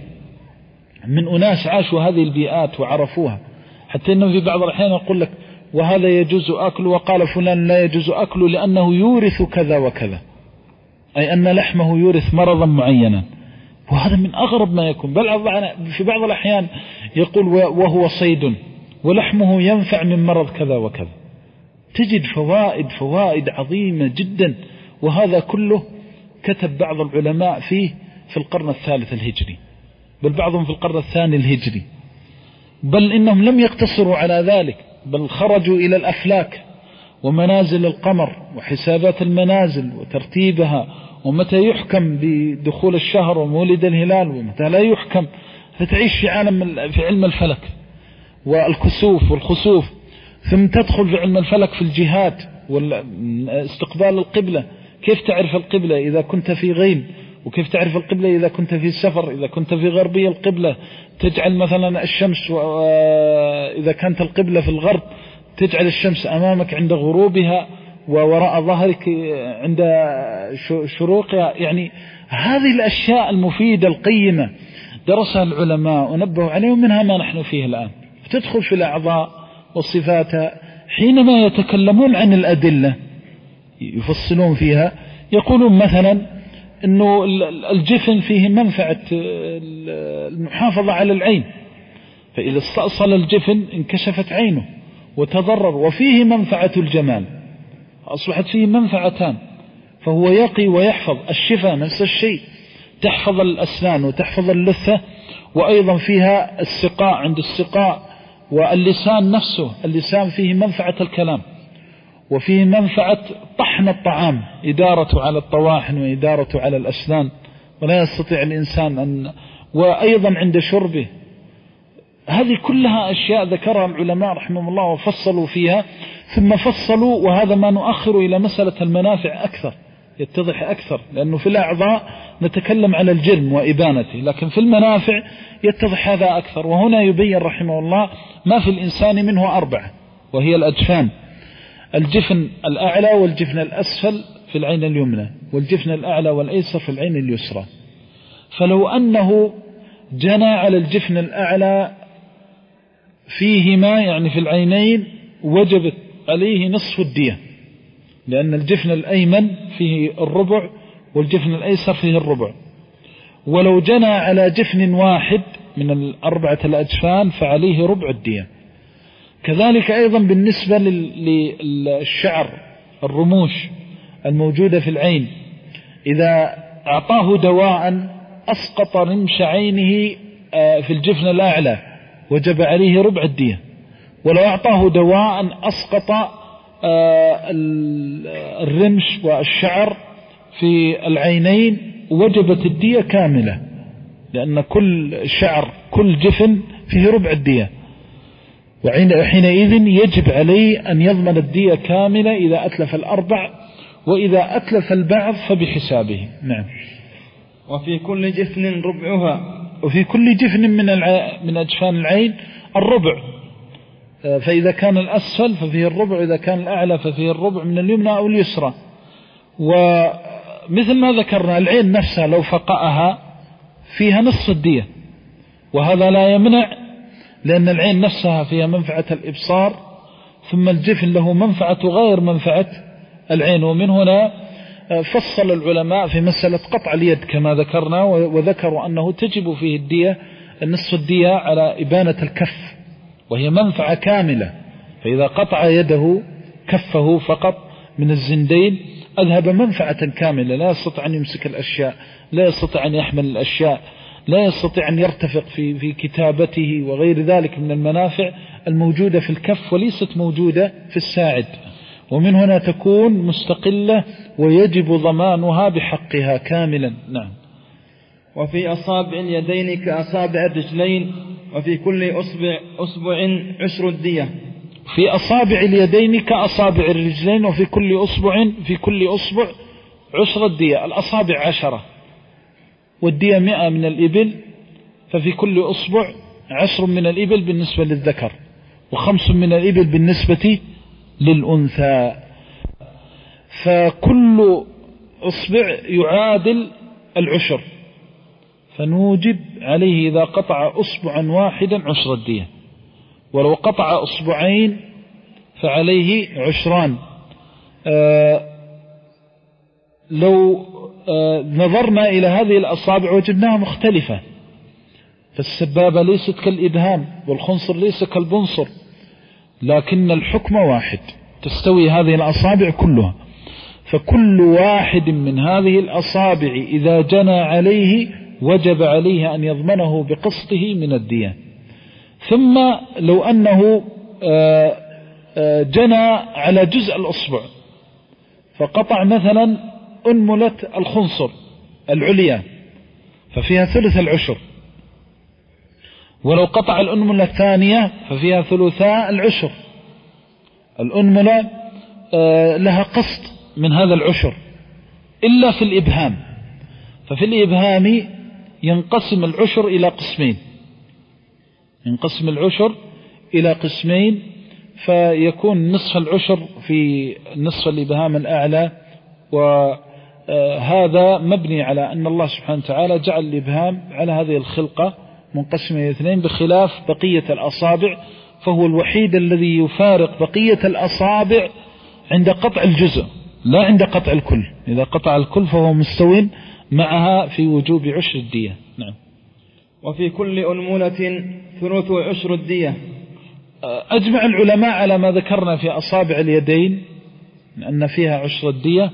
من أناس عاشوا هذه البيئات وعرفوها. حتى إنه في بعض الأحيان يقول لك وهذا يجوز أكله وقال فلان لا يجوز أكله لأنه يورث كذا وكذا، أي أن لحمه يورث مرضا معينا، وهذا من أغرب ما يكون. بل في بعض الأحيان يقول وهو صيد ولحمه ينفع من مرض كذا وكذا. تجد فوائد فوائد عظيمة جدا، وهذا كله كتب بعض العلماء فيه في القرن الثالث الهجري، بل بعضهم في القرن الثاني الهجري. بل إنهم لم يقتصروا على ذلك، بل خرجوا إلى الأفلاك ومنازل القمر وحسابات المنازل وترتيبها ومتى يحكم بدخول الشهر ومولد الهلال ومتى لا يحكم، فتعيش في عالم في علم الفلك والكسوف والخسوف. ثم تدخل في علم الفلك في الجهات واستقبال القبلة، كيف تعرف القبلة إذا كنت في غيم، وكيف تعرف القبلة إذا كنت في سفر، إذا كنت في غربية القبلة تجعل مثلا الشمس إذا كانت القبلة في الغرب تجعل الشمس أمامك عند غروبها ووراء ظهرك عند شروقها. يعني هذه الأشياء المفيدة القيمة درسها العلماء ونبهوا عليه، ومنها ما نحن فيه الآن. تدخل في الأعضاء والصفات، حينما يتكلمون عن الأدلة يفصلون فيها، يقولون مثلا أنه الجفن فيه منفعة المحافظة على العين، فإذا استأصل الجفن انكشفت عينه وتضرر، وفيه منفعة الجمال، أصبحت فيه منفعتان، فهو يقي ويحفظ. الشفاء نفس الشيء، تحفظ الأسنان وتحفظ اللثة، وأيضا فيها السقاء عند السقاء، واللسان نفسه، اللسان فيه منفعة الكلام، وفيه منفعة طحن الطعام، إدارته على الطواحن وإدارته على الأسنان، ولا يستطيع الإنسان أن، وأيضا عند شربه. هذه كلها أشياء ذكرها العلماء رحمهم الله وفصلوا فيها. ثم فصلوا، وهذا ما نؤخر إلى مسألة المنافع أكثر، يتضح أكثر، لأنه في الأعضاء نتكلم على الجرم وإبانته، لكن في المنافع يتضح هذا أكثر. وهنا يبين رحمه الله ما في الإنسان منه أربعة، وهي الأجفان: الجفن الأعلى والجفن الأسفل في العين اليمنى، والجفن الأعلى والأيسر في العين اليسرى. فلو أنه جنى على الجفن الأعلى فيهما، يعني في العينين، وجبت عليه نصف الدية، لأن الجفن الأيمن فيه الربع والجفن الأيسر فيه الربع. ولو جنى على جفن واحد من الأربعة الأجفان فعليه ربع الدية. كذلك أيضا بالنسبة للشعر، الرموش الموجودة في العين، إذا أعطاه دواء أسقط رمش عينه في الجفن الأعلى وجب عليه ربع الدية. ولو أعطاه دواء أسقط الرمش والشعر في العينين وجبت الدية كاملة، لأن كل شعر كل جفن فيه ربع الدية، وحينئذ يجب عليه أن يضمن الدية كاملة إذا أتلف الأربع، وإذا أتلف البعض فبحسابه. نعم. وفي كل جفن ربعها، وفي كل جفن من الع... من أجفان العين الربع، فإذا كان الأسفل ففيه الربع، وإذا كان الأعلى ففيه الربع من اليمنى أو اليسرى. ومثل ما ذكرنا العين نفسها لو فقأها فيها نصف الدية، وهذا لا يمنع، لأن العين نفسها فيها منفعة الإبصار، ثم الجفن له منفعة غير منفعة العين. ومن هنا فصل العلماء في مسألة قطع اليد كما ذكرنا، وذكروا أنه تجب فيه الدية النصف الدية على إبانة الكف، وهي منفعة كاملة. فإذا قطع يده كفه فقط من الزندين أذهب منفعة كاملة، لا يستطيع أن يمسك الأشياء، لا يستطيع أن يحمل الأشياء، لا يستطيع أن يرتفق في في كتابته وغير ذلك من المنافع الموجودة في الكف وليست موجودة في الساعد، ومن هنا تكون مستقلة ويجب ضمانها بحقها كاملا. نعم. وفي أصابع اليدين كأصابع الرجلين، وفي كل أصبع أصبع عشر الدية. في أصابع اليدين كأصابع الرجلين، وفي كل أصبع في كل أصبع عشر الدية. الأصابع عشرة والدية مئة من الإبل، ففي كل أصبع عشر من الإبل بالنسبة للذكر، وخمس من الإبل بالنسبة للأنثى. فكل أصبع يعادل العشر، فنوجب عليه إذا قطع أصبعا واحدا عشر الدية، ولو قطع أصبعين فعليه عشران. آه لو آه نظرنا إلى هذه الأصابع وجدناها مختلفة، فالسبابة ليست كالإبهام، والخنصر ليس كالبنصر، لكن الحكم واحد، تستوي هذه الأصابع كلها. فكل واحد من هذه الأصابع إذا جنى عليه وجب عليه أن يضمنه بقسطه من الدية. ثم لو أنه جنى على جزء الأصبع فقطع مثلا أنملة الخنصر العليا ففيها ثلث العشر، ولو قطع الأنملة الثانية ففيها ثلثاء العشر. الأنملة لها قسط من هذا العشر إلا في الإبهام، ففي الإبهام ينقسم العشر إلى قسمين، ينقسم العشر إلى قسمين فيكون نصف العشر في نصف الإبهام الأعلى، وهذا مبني على أن الله سبحانه وتعالى جعل الإبهام على هذه الخلقة منقسم إلى اثنين بخلاف بقية الأصابع، فهو الوحيد الذي يفارق بقية الأصابع عند قطع الجزء لا عند قطع الكل. إذا قطع الكل فهو مستوٍ معها في وجوب عشر الدية. نعم. وفي كل أنملة ثلث عشر الدية. أجمع العلماء على ما ذكرنا في أصابع اليدين أن فيها عشر الدية،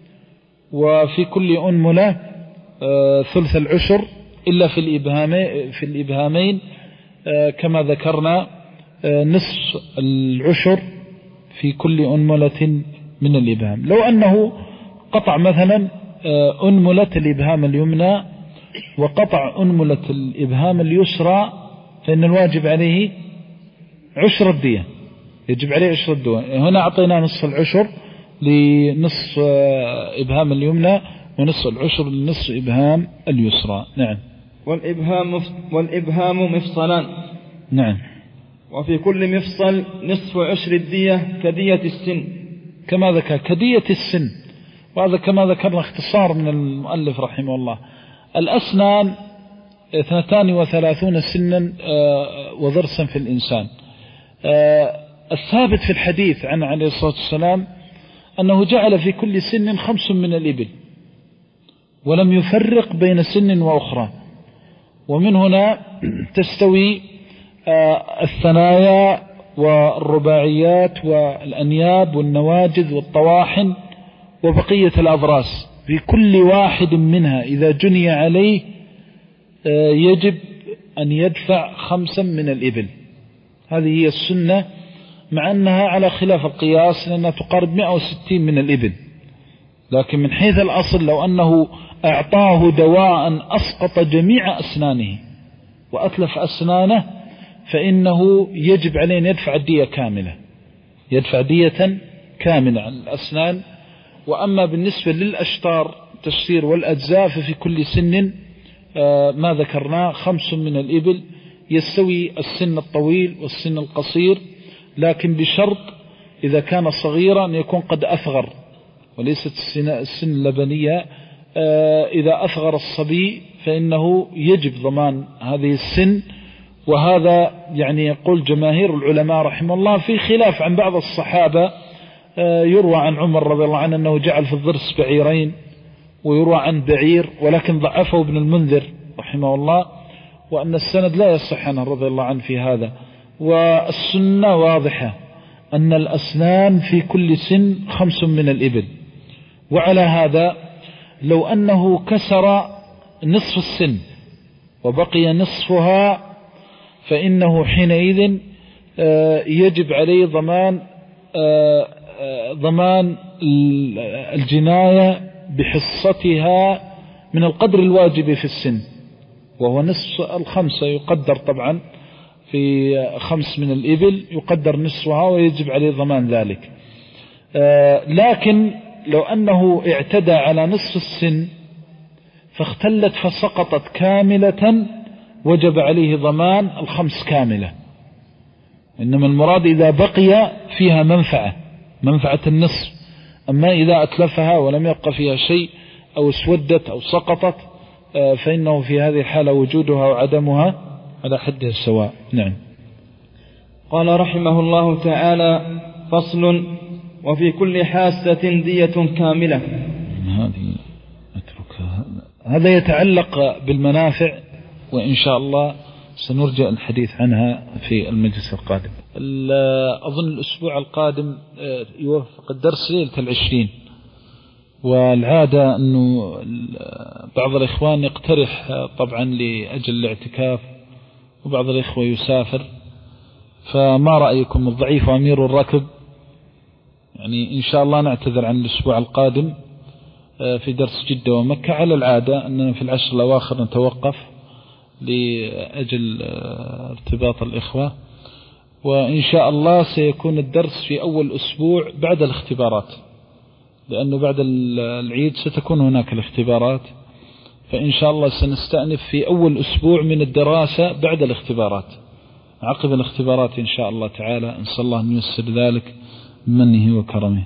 وفي كل أنملة ثلث العشر إلا في الإبهامين, في الإبهامين كما ذكرنا نصف العشر في كل أنملة من الإبهام. لو أنه قطع مثلا أنملة الإبهام اليمنى وقطع أنملة الإبهام اليسرى فإن الواجب عليه عشر الدية، يجب عليه عشر الدية. هنا أعطينا نصف العشر لنصف إبهام اليمنى ونصف العشر لنصف إبهام اليسرى. نعم. والإبهام, والإبهام مفصلان. نعم. وفي كل مفصل نصف عشر الدية كدية السن، كما ذكر كدية السن، وهذا كما ذكرنا اختصار من المؤلف رحمه الله. الأسنان اثنتان وثلاثون سنا وضرسا في الإنسان. الثابت في الحديث عن عليه الصلاة والسلام أنه جعل في كل سن خمس من الإبل ولم يفرق بين سن وأخرى، ومن هنا تستوي الثنايا والرباعيات والأنياب والنواجذ والطواحن وبقية الأضراس. في كل واحد منها إذا جني عليه يجب أن يدفع خمسا من الإبل. هذه هي السنة، مع أنها على خلاف القياس لأنها تقارب مئة وستين من الإبل، لكن من حيث الأصل لو أنه أعطاه دواء أسقط جميع أسنانه وأتلف أسنانه فإنه يجب عليه أن يدفع الدية كاملة، يدفع دية كاملة عن الأسنان. وأما بالنسبة للأشطار تشسير والأجزاء ففي كل سن ما ذكرناه خمس من الإبل، يستوي السن الطويل والسن القصير، لكن بشرط إذا كان صغيرا أن يكون قد أثغر، وليست السن اللبنية. إذا أثغر الصبي فإنه يجب ضمان هذه السن، وهذا يعني يقول جماهير العلماء رحمه الله في خلاف عن بعض الصحابة يروى عن عمر رضي الله عنه أنه جعل في الضرس بعيرين، ويروى عن بعير، ولكن ضعفه ابن المنذر رحمه الله، وأن السند لا يصح عنه رضي الله عنه في هذا. والسنة واضحة أن الأسنان في كل سن خمس من الإبل. وعلى هذا لو أنه كسر نصف السن وبقي نصفها فإنه حينئذ يجب عليه ضمان ضمان الجناية بحصتها من القدر الواجب في السن، وهو نصف الخمسة، يقدر طبعا في خمس من الإبل يقدر نصفها ويجب عليه ضمان ذلك. لكن لو أنه اعتدى على نصف السن فاختلت فسقطت كاملة وجب عليه ضمان الخمس كاملة. إنما المراد إذا بقي فيها منفعة منفعة النصف، أما إذا أتلفها ولم يبقى فيها شيء أو اسودت أو سقطت فإنه في هذه الحالة وجودها وعدمها على حد السواء. نعم. قال رحمه الله تعالى: فصل: وفي كل حاسة دية كاملة. هذه أتركها. هذا يتعلق بالمنافع، وإن شاء الله سنرجع الحديث عنها في المجلس القادم. أظن الأسبوع القادم يوافق الدرس ليلة العشرين، والعادة أنه بعض الإخوان يقترح طبعا لأجل الاعتكاف وبعض الإخوة يسافر، فما رأيكم الضعيف وأمير الركب؟ يعني إن شاء الله نعتذر عن الأسبوع القادم في درس جدة ومكة. على العادة أننا في العشر الأواخر نتوقف لأجل ارتباط الإخوة، وإن شاء الله سيكون الدرس في أول أسبوع بعد الاختبارات، لأنه بعد العيد ستكون هناك الاختبارات، فإن شاء الله سنستأنف في أول أسبوع من الدراسة بعد الاختبارات، عقب الاختبارات إن شاء الله تعالى. نسأل الله أن ييسر ذلك بمنه وكرمه.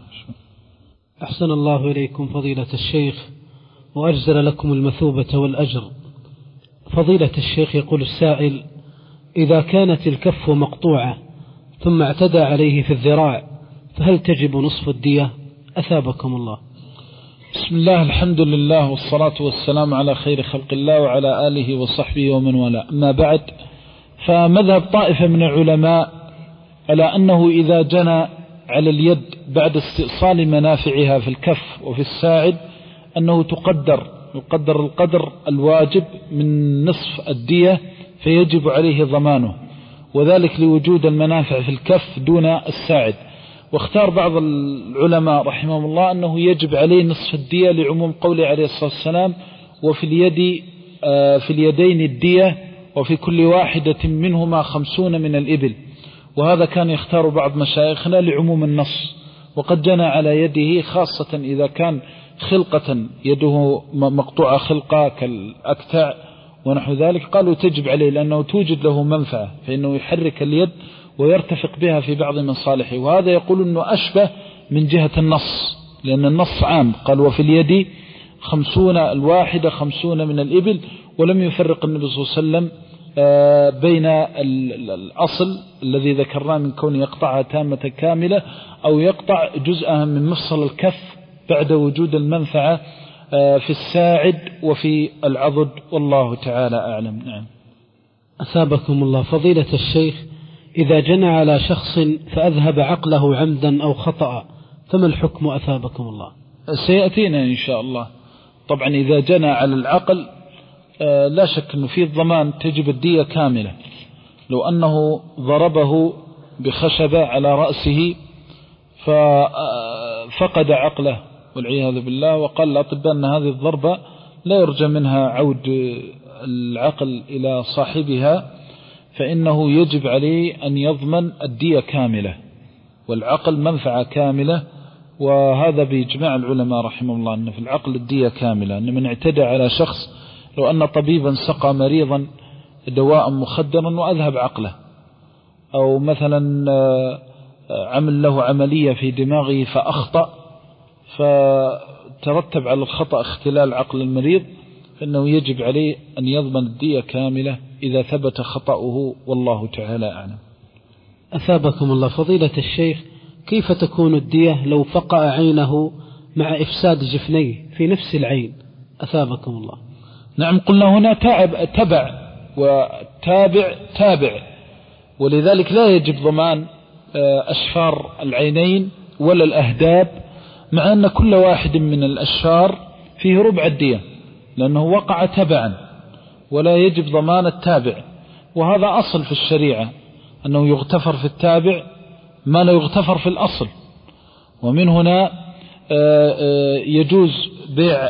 أحسن الله إليكم فضيلة الشيخ، وأجزل لكم المثوبة والأجر. فضيلة الشيخ، يقول السائل: إذا كانت الكف مقطوعة ثم اعتدى عليه في الذراع فهل تجب نصف الدية؟ أثابكم الله. بسم الله، الحمد لله، والصلاة والسلام على خير خلق الله وعلى آله وصحبه ومن والاه. أما بعد، فمذهب طائفة من العلماء على أنه إذا جنى على اليد بعد استئصال منافعها في الكف وفي الساعد أنه تقدر يقدر القدر الواجب من نصف الدية فيجب عليه ضمانه، وذلك لوجود المنافع في الكف دون الساعد. واختار بعض العلماء رحمهم الله أنه يجب عليه نصف الدية لعموم قوله عليه الصلاة والسلام: وفي اليد في اليدين الدية وفي كل واحدة منهما خمسون من الإبل. وهذا كان يختار بعض مشايخنا لعموم النص، وقد جنى على يده خاصة إذا كان خلقة يده مقطوعة خلقة كالأكتع ونحو ذلك، قالوا تجب عليه لأنه توجد له منفعة، فإنه يحرك اليد ويرتفق بها في بعض مصالحه. وهذا يقول أنه أشبه من جهة النص، لأن النص عام، قال وفي اليد خمسون الواحدة خمسون من الإبل، ولم يفرق النبي صلى الله عليه وسلم بين الأصل الذي ذكرناه من كونه يقطعها تامة كاملة أو يقطع جزءها من مفصل الكف بعد وجود المنفعة في الساعد وفي العضد، والله تعالى أعلم. نعم. أثابكم الله فضيلة الشيخ، إذا جنى على شخص فأذهب عقله عمدا أو خطأ فما الحكم أثابكم الله؟ سيأتينا إن شاء الله. طبعا إذا جنى على العقل لا شك أنه فيه الضمان، تجب الدية كاملة. لو أنه ضربه بخشبة على رأسه ففقد عقله والعياذ بالله، وقال الأطباء أن هذه الضربة لا يرجى منها عود العقل إلى صاحبها، فإنه يجب عليه أن يضمن الدية كاملة، والعقل منفعة كاملة. وهذا بإجماع العلماء رحمه الله أن في العقل الدية كاملة. أن من اعتدى على شخص، لو أن طبيبا سقى مريضا دواء مخدرا وأذهب عقله، أو مثلا عمل له عملية في دماغه فأخطأ فترتب على الخطأ اختلال عقل المريض، فإنه يجب عليه أن يضمن الدية كاملة إذا ثبت خطأه، والله تعالى أعلم. أثابكم الله فضيلة الشيخ، كيف تكون الدية لو فقأ عينه مع إفساد جفنيه في نفس العين؟ أثابكم الله. نعم، قلنا هنا تابع, تبع وتابع تابع، ولذلك لا يجب ضمان أشفار العينين ولا الأهداب، مع أن كل واحد من الأشفار فيه ربع الدية، لأنه وقع تبعا، ولا يجب ضمان التابع. وهذا أصل في الشريعة، أنه يغتفر في التابع ما لا يغتفر في الأصل. ومن هنا يجوز بيع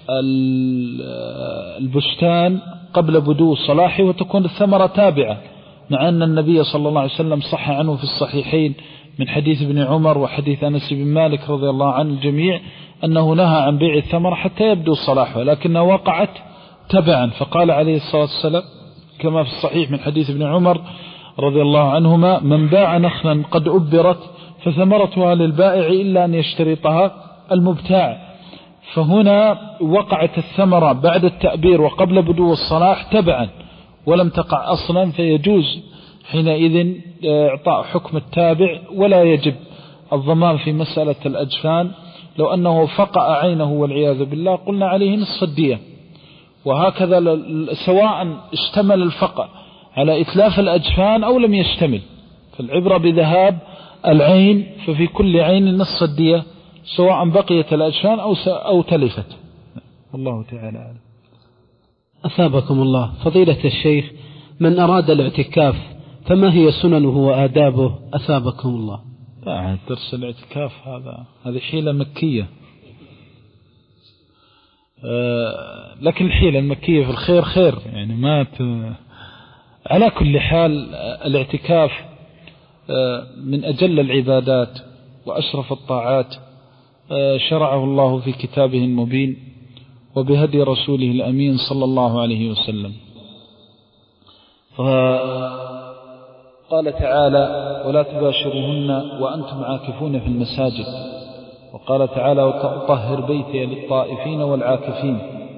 البستان قبل بدو صلاحه وتكون الثمرة تابعة، مع أن النبي صلى الله عليه وسلم صح عنه في الصحيحين من حديث ابن عمر وحديث أنس بن مالك رضي الله عن الجميع أنه نهى عن بيع الثمرة حتى يبدو صلاحه، ولكنها وقعت تبعا، فقال عليه الصلاة والسلام كما في الصحيح من حديث ابن عمر رضي الله عنهما: من باع نخلا قد أبرت فثمرتها للبائع إلا أن يشترطها المبتاع. فهنا وقعت الثمرة بعد التأبير وقبل بدو الصلاح تبعا ولم تقع أصلا، فيجوز حينئذ إعطاء حكم التابع، ولا يجب الضمان في مسألة الأجفان. لو أنه فقأ عينه والعياذ بالله قلنا عليه نصف الدية. وهكذا سواء اشتمل الفقأ على إتلاف الأجفان أو لم يشتمل، فالعبرة بذهاب العين، ففي كل عين نصف الدية سواء بقيت الأجفان أو أو تلفت. الله تعالى أعلم. أثابكم الله. فضيلة الشيخ، من أراد الاعتكاف فما هي سننه وآدابه؟ أثابكم الله. لا، درس الاعتكاف هذا هذه حيلة مكية، أه لكن الحيلة المكية في الخير خير، يعني ما ت... على كل حال الاعتكاف أه من أجل العبادات وأشرف الطاعات، أه شرعه الله في كتابه المبين وبهدي رسوله الأمين صلى الله عليه وسلم. قال تعالى: ولا تباشروهن وأنتم عاكفون في المساجد. وقال تعالى: وطهر بيتي للطائفين والعاكفين.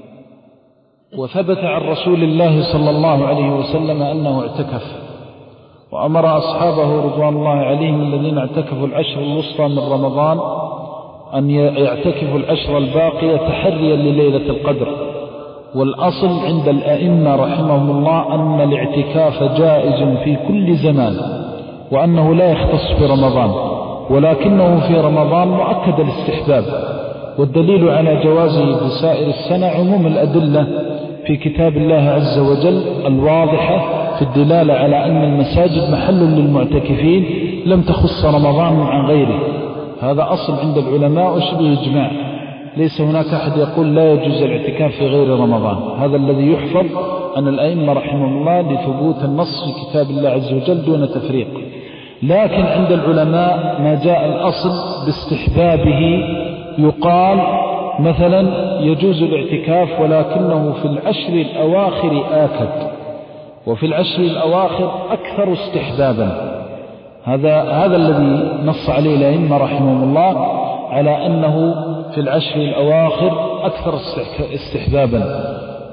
وثبت عن رسول الله صلى الله عليه وسلم أنه اعتكف، وأمر أصحابه رضوان الله عليهم الذين اعتكفوا العشر الوسطى من رمضان أن يعتكفوا العشر الباقية تحريا لليلة القدر. والأصل عند الأئمة رحمهم الله أن الاعتكاف جائز في كل زمان، وأنه لا يختص برمضان، ولكنه في رمضان مؤكد الاستحباب. والدليل على جوازه بسائر السنة عموم الأدلة في كتاب الله عز وجل الواضحة في الدلالة على أن المساجد محل للمعتكفين لم تخص رمضان عن غيره. هذا أصل عند العلماء وشبه إجماع، ليس هناك أحد يقول لا يجوز الاعتكاف في غير رمضان. هذا الذي يحفظ عن الأئمة رحمه الله لثبوت النص في كتاب الله عز وجل دون تفريق. لكن عند العلماء ما جاء الأصل باستحبابه يقال مثلا يجوز الاعتكاف ولكنه في العشر الأواخر آكد، وفي العشر الأواخر أكثر استحبابا. هذا هذا الذي نص عليه الأئمة رحمهم الله على أنه في العشر الأواخر أكثر استحبابا.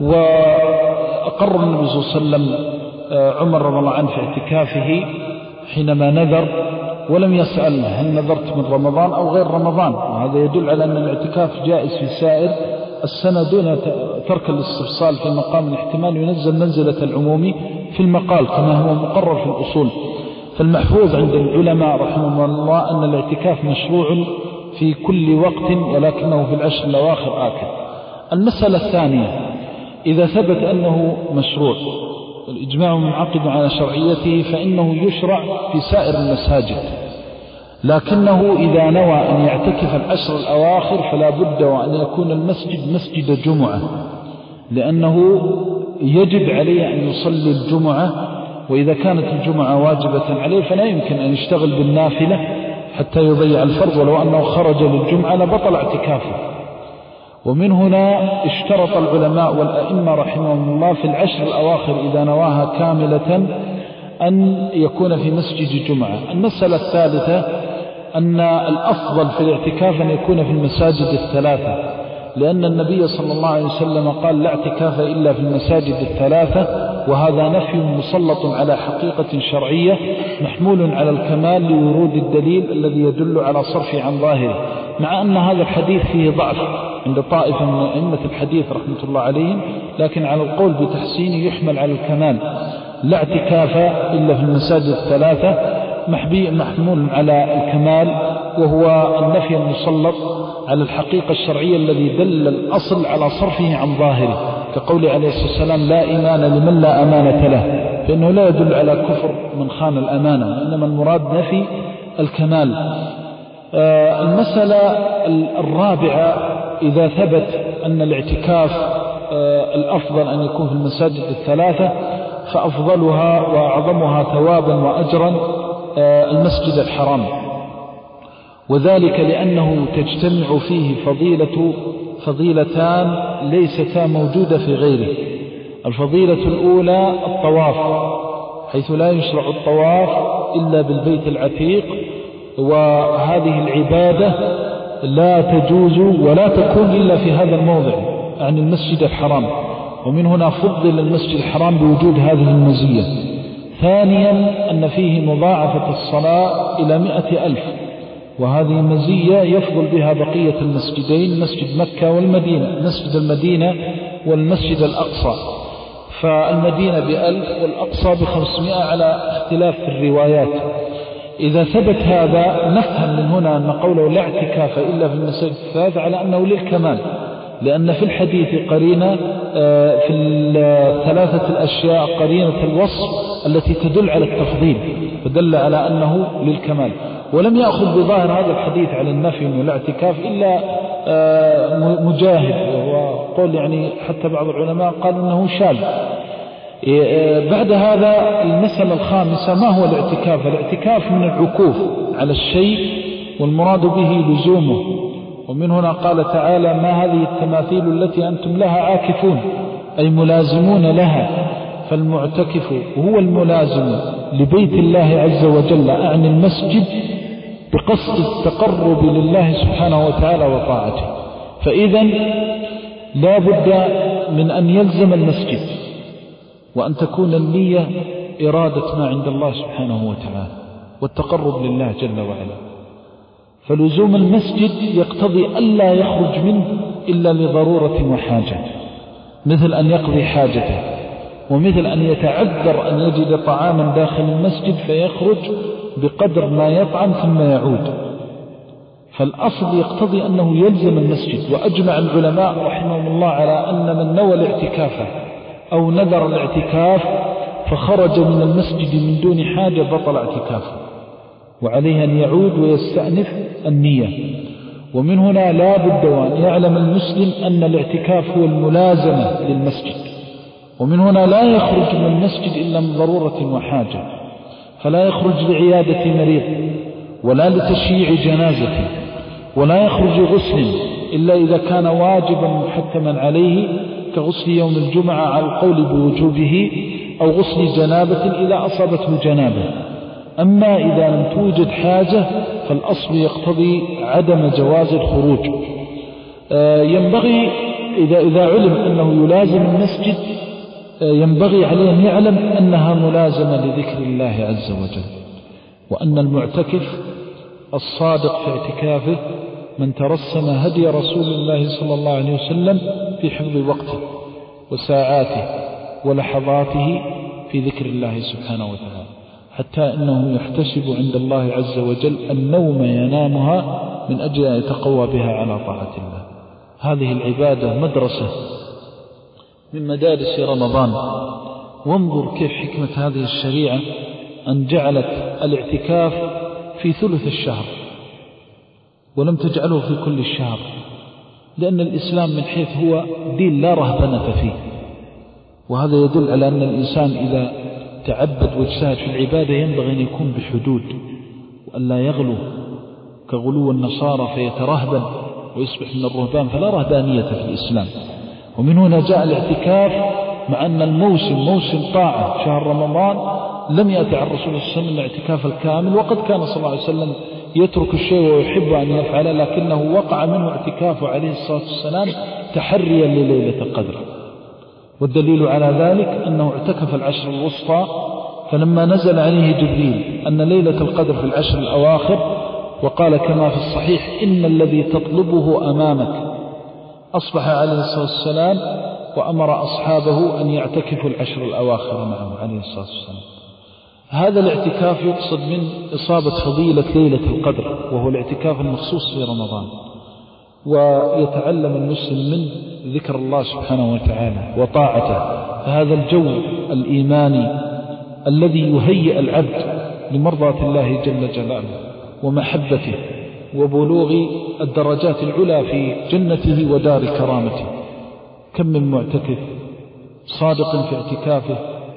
وأقر النبي صلى الله عليه وسلم عمر رضي الله عنه في اعتكافه حينما نذر ولم يسأل هل نذرت من رمضان أو غير رمضان، وهذا يدل على أن الاعتكاف جائز في سائر السنة دون ترك الاستفصال في مقام الاحتمال، ينزل منزلة العموم في المقال كما هو مقرر في الأصول. فالمحفوظ عند العلماء رحمه الله أن الاعتكاف مشروع في كل وقت ولكنه في العشر الأواخر آكد. المسألة الثانية: إذا ثبت أنه مشروع والإجماع منعقد على شرعيته فإنه يشرع في سائر المساجد، لكنه إذا نوى أن يعتكف العشر الأواخر فلا بد وأن يكون المسجد مسجد جمعة، لأنه يجب عليه أن يصلي الجمعة، وإذا كانت الجمعة واجبة عليه فلا يمكن أن يشتغل بالنافلة حتى يضيع الفرض، ولو أنه خرج للجمعة لبطل اعتكافه. ومن هنا اشترط العلماء والأئمة رحمهم الله في العشر الأواخر إذا نواها كاملة أن يكون في مسجد جمعة. المسألة الثالثة أن الأفضل في الاعتكاف أن يكون في المساجد الثلاثة، لأن النبي صلى الله عليه وسلم قال لا اعتكاف إلا في المساجد الثلاثة، وهذا نفي مسلط على حقيقة شرعية محمول على الكمال لورود الدليل الذي يدل على صرفه عن ظاهره، مع أن هذا الحديث فيه ضعف عند طائفة من أئمة الحديث رحمة الله عليهم، لكن على القول بتحسينه يحمل على الكمال. لا اعتكاف إلا في المساجد الثلاثة محمول على الكمال، وهو النفي المسلط على الحقيقة الشرعية الذي دل الأصل على صرفه عن ظاهره، كقول عليه الصلاة والسلام لا إيمان لمن لا أمانة له، فإنه لا يدل على كفر من خان الأمانة، إنما المراد نفي الكمال. آه المسألة الرابعة: إذا ثبت أن الاعتكاف آه الأفضل أن يكون في المساجد الثلاثة، فأفضلها وأعظمها ثوابا وأجرا آه المسجد الحرام، وذلك لأنه تجتمع فيه فضيلة فضيلتان ليستا موجودة في غيره. الفضيلة الأولى الطواف، حيث لا يشرع الطواف إلا بالبيت العتيق، وهذه العبادة لا تجوز ولا تكون إلا في هذا الموضع عن المسجد الحرام، ومن هنا فضل المسجد الحرام بوجود هذه المزية. ثانيا أن فيه مضاعفة الصلاة إلى مئة ألف، وهذه مزية يفضل بها بقية المسجدين، مسجد مكة والمدينة، مسجد المدينة والمسجد الأقصى، فالمدينة بألف والأقصى بخمسمائة على اختلاف في الروايات. إذا ثبت هذا نفهم من هنا أن قوله لا اعتكاف إلا في المساجد الثلاثة على أنه للكمال، لأن في الحديث قرينة في الثلاثة الأشياء قرينة الوصف التي تدل على التفضيل، فدل على أنه للكمال. ولم يأخذ بظاهر هذا الحديث على النفي أنه لا اعتكاف إلا مجاهد، وقول يعني حتى بعض العلماء قال أنه شاذ. بعد هذا المسألة الخامسة: ما هو الاعتكاف؟ الاعتكاف من العكوف على الشيء، والمراد به لزومه، ومن هنا قال تعالى: ما هذه التماثيل التي أنتم لها عاكفون، أي ملازمون لها. فالمعتكف هو الملازم لبيت الله عز وجل، أعني المسجد، بقصد التقرب لله سبحانه وتعالى وطاعته. فإذا لا بد من أن يلزم المسجد، وأن تكون النية إرادة ما عند الله سبحانه وتعالى والتقرب لله جل وعلا. فلزوم المسجد يقتضي ألا يخرج منه إلا لضرورة وحاجة، مثل أن يقضي حاجته، ومثل أن يتعذر أن يجد طعاما داخل المسجد فيخرج بقدر ما يطعم ثم يعود. فالأصل يقتضي أنه يلزم المسجد. وأجمع العلماء رحمهم الله على أن من نوى الاعتكاف أو نذر الاعتكاف فخرج من المسجد من دون حاجة بطل اعتكافه، وعليه أن يعود ويستأنف النية. ومن هنا لا بد وأن يعلم المسلم أن الاعتكاف هو الملازمة للمسجد، ومن هنا لا يخرج من المسجد إلا من ضرورة وحاجة، فلا يخرج لعيادة مريض، ولا لتشييع جنازة، ولا يخرج غسل إلا إذا كان واجبا محتما عليه، كغسل يوم الجمعة على القول بوجوبه، أو غسل جنابة إذا أصابته جنابة. أما إذا لم توجد حاجة فالأصل يقتضي عدم جواز الخروج. آه ينبغي إذا, إذا علم أنه يلازم المسجد آه ينبغي عليه أن يعلم أنها ملازمة لذكر الله عز وجل، وأن المعتكف الصادق في اعتكافه من ترسم هدي رسول الله صلى الله عليه وسلم في حفظ وقته وساعاته ولحظاته في ذكر الله سبحانه وتعالى، حتى أنه يحتسب عند الله عز وجل النوم ينامها من أجل أن يتقوى بها على طاعة الله. هذه العبادة مدرسة من مدارس رمضان. وانظر كيف حكمة هذه الشريعة أن جعلت الاعتكاف في ثلث الشهر ولم تجعله في كل الشهر، لأن الإسلام من حيث هو دين لا رهبنة فيه، وهذا يدل على أن الإنسان إذا تعبد واجتهد في العبادة ينبغي أن يكون بحدود، وأن لا يغلو كغلو النصارى فيترهبن ويصبح من الرهبان، فلا رهبانية في الإسلام. ومن هنا جاء الاعتكاف، مع أن الموسم موسم طاعة شهر رمضان لم يأتي عن الرسول صلى الله عليه وسلم الاعتكاف الكامل، وقد كان صلى الله عليه وسلم يترك الشيء ويحب أن يفعله، لكنه وقع منه اعتكافه عليه الصلاة والسلام تحريا لليلة القدر. والدليل على ذلك أنه اعتكف العشر الوسطى، فلما نزل عليه جبريل أن ليلة القدر في العشر الأواخر وقال كما في الصحيح إن الذي تطلبه أمامك، أصبح عليه الصلاة والسلام وأمر أصحابه أن يعتكفوا العشر الأواخر معه عليه الصلاة والسلام. هذا الاعتكاف يقصد من إصابة فضيلة ليلة القدر، وهو الاعتكاف المخصوص في رمضان، ويتعلم المسلم من ذكر الله سبحانه وتعالى وطاعته. فهذا الجو الإيماني الذي يهيئ العبد لمرضاة الله جل جلاله ومحبته وبلوغ الدرجات العلى في جنته ودار كرامته. كم من معتكف صادق في اعتكافه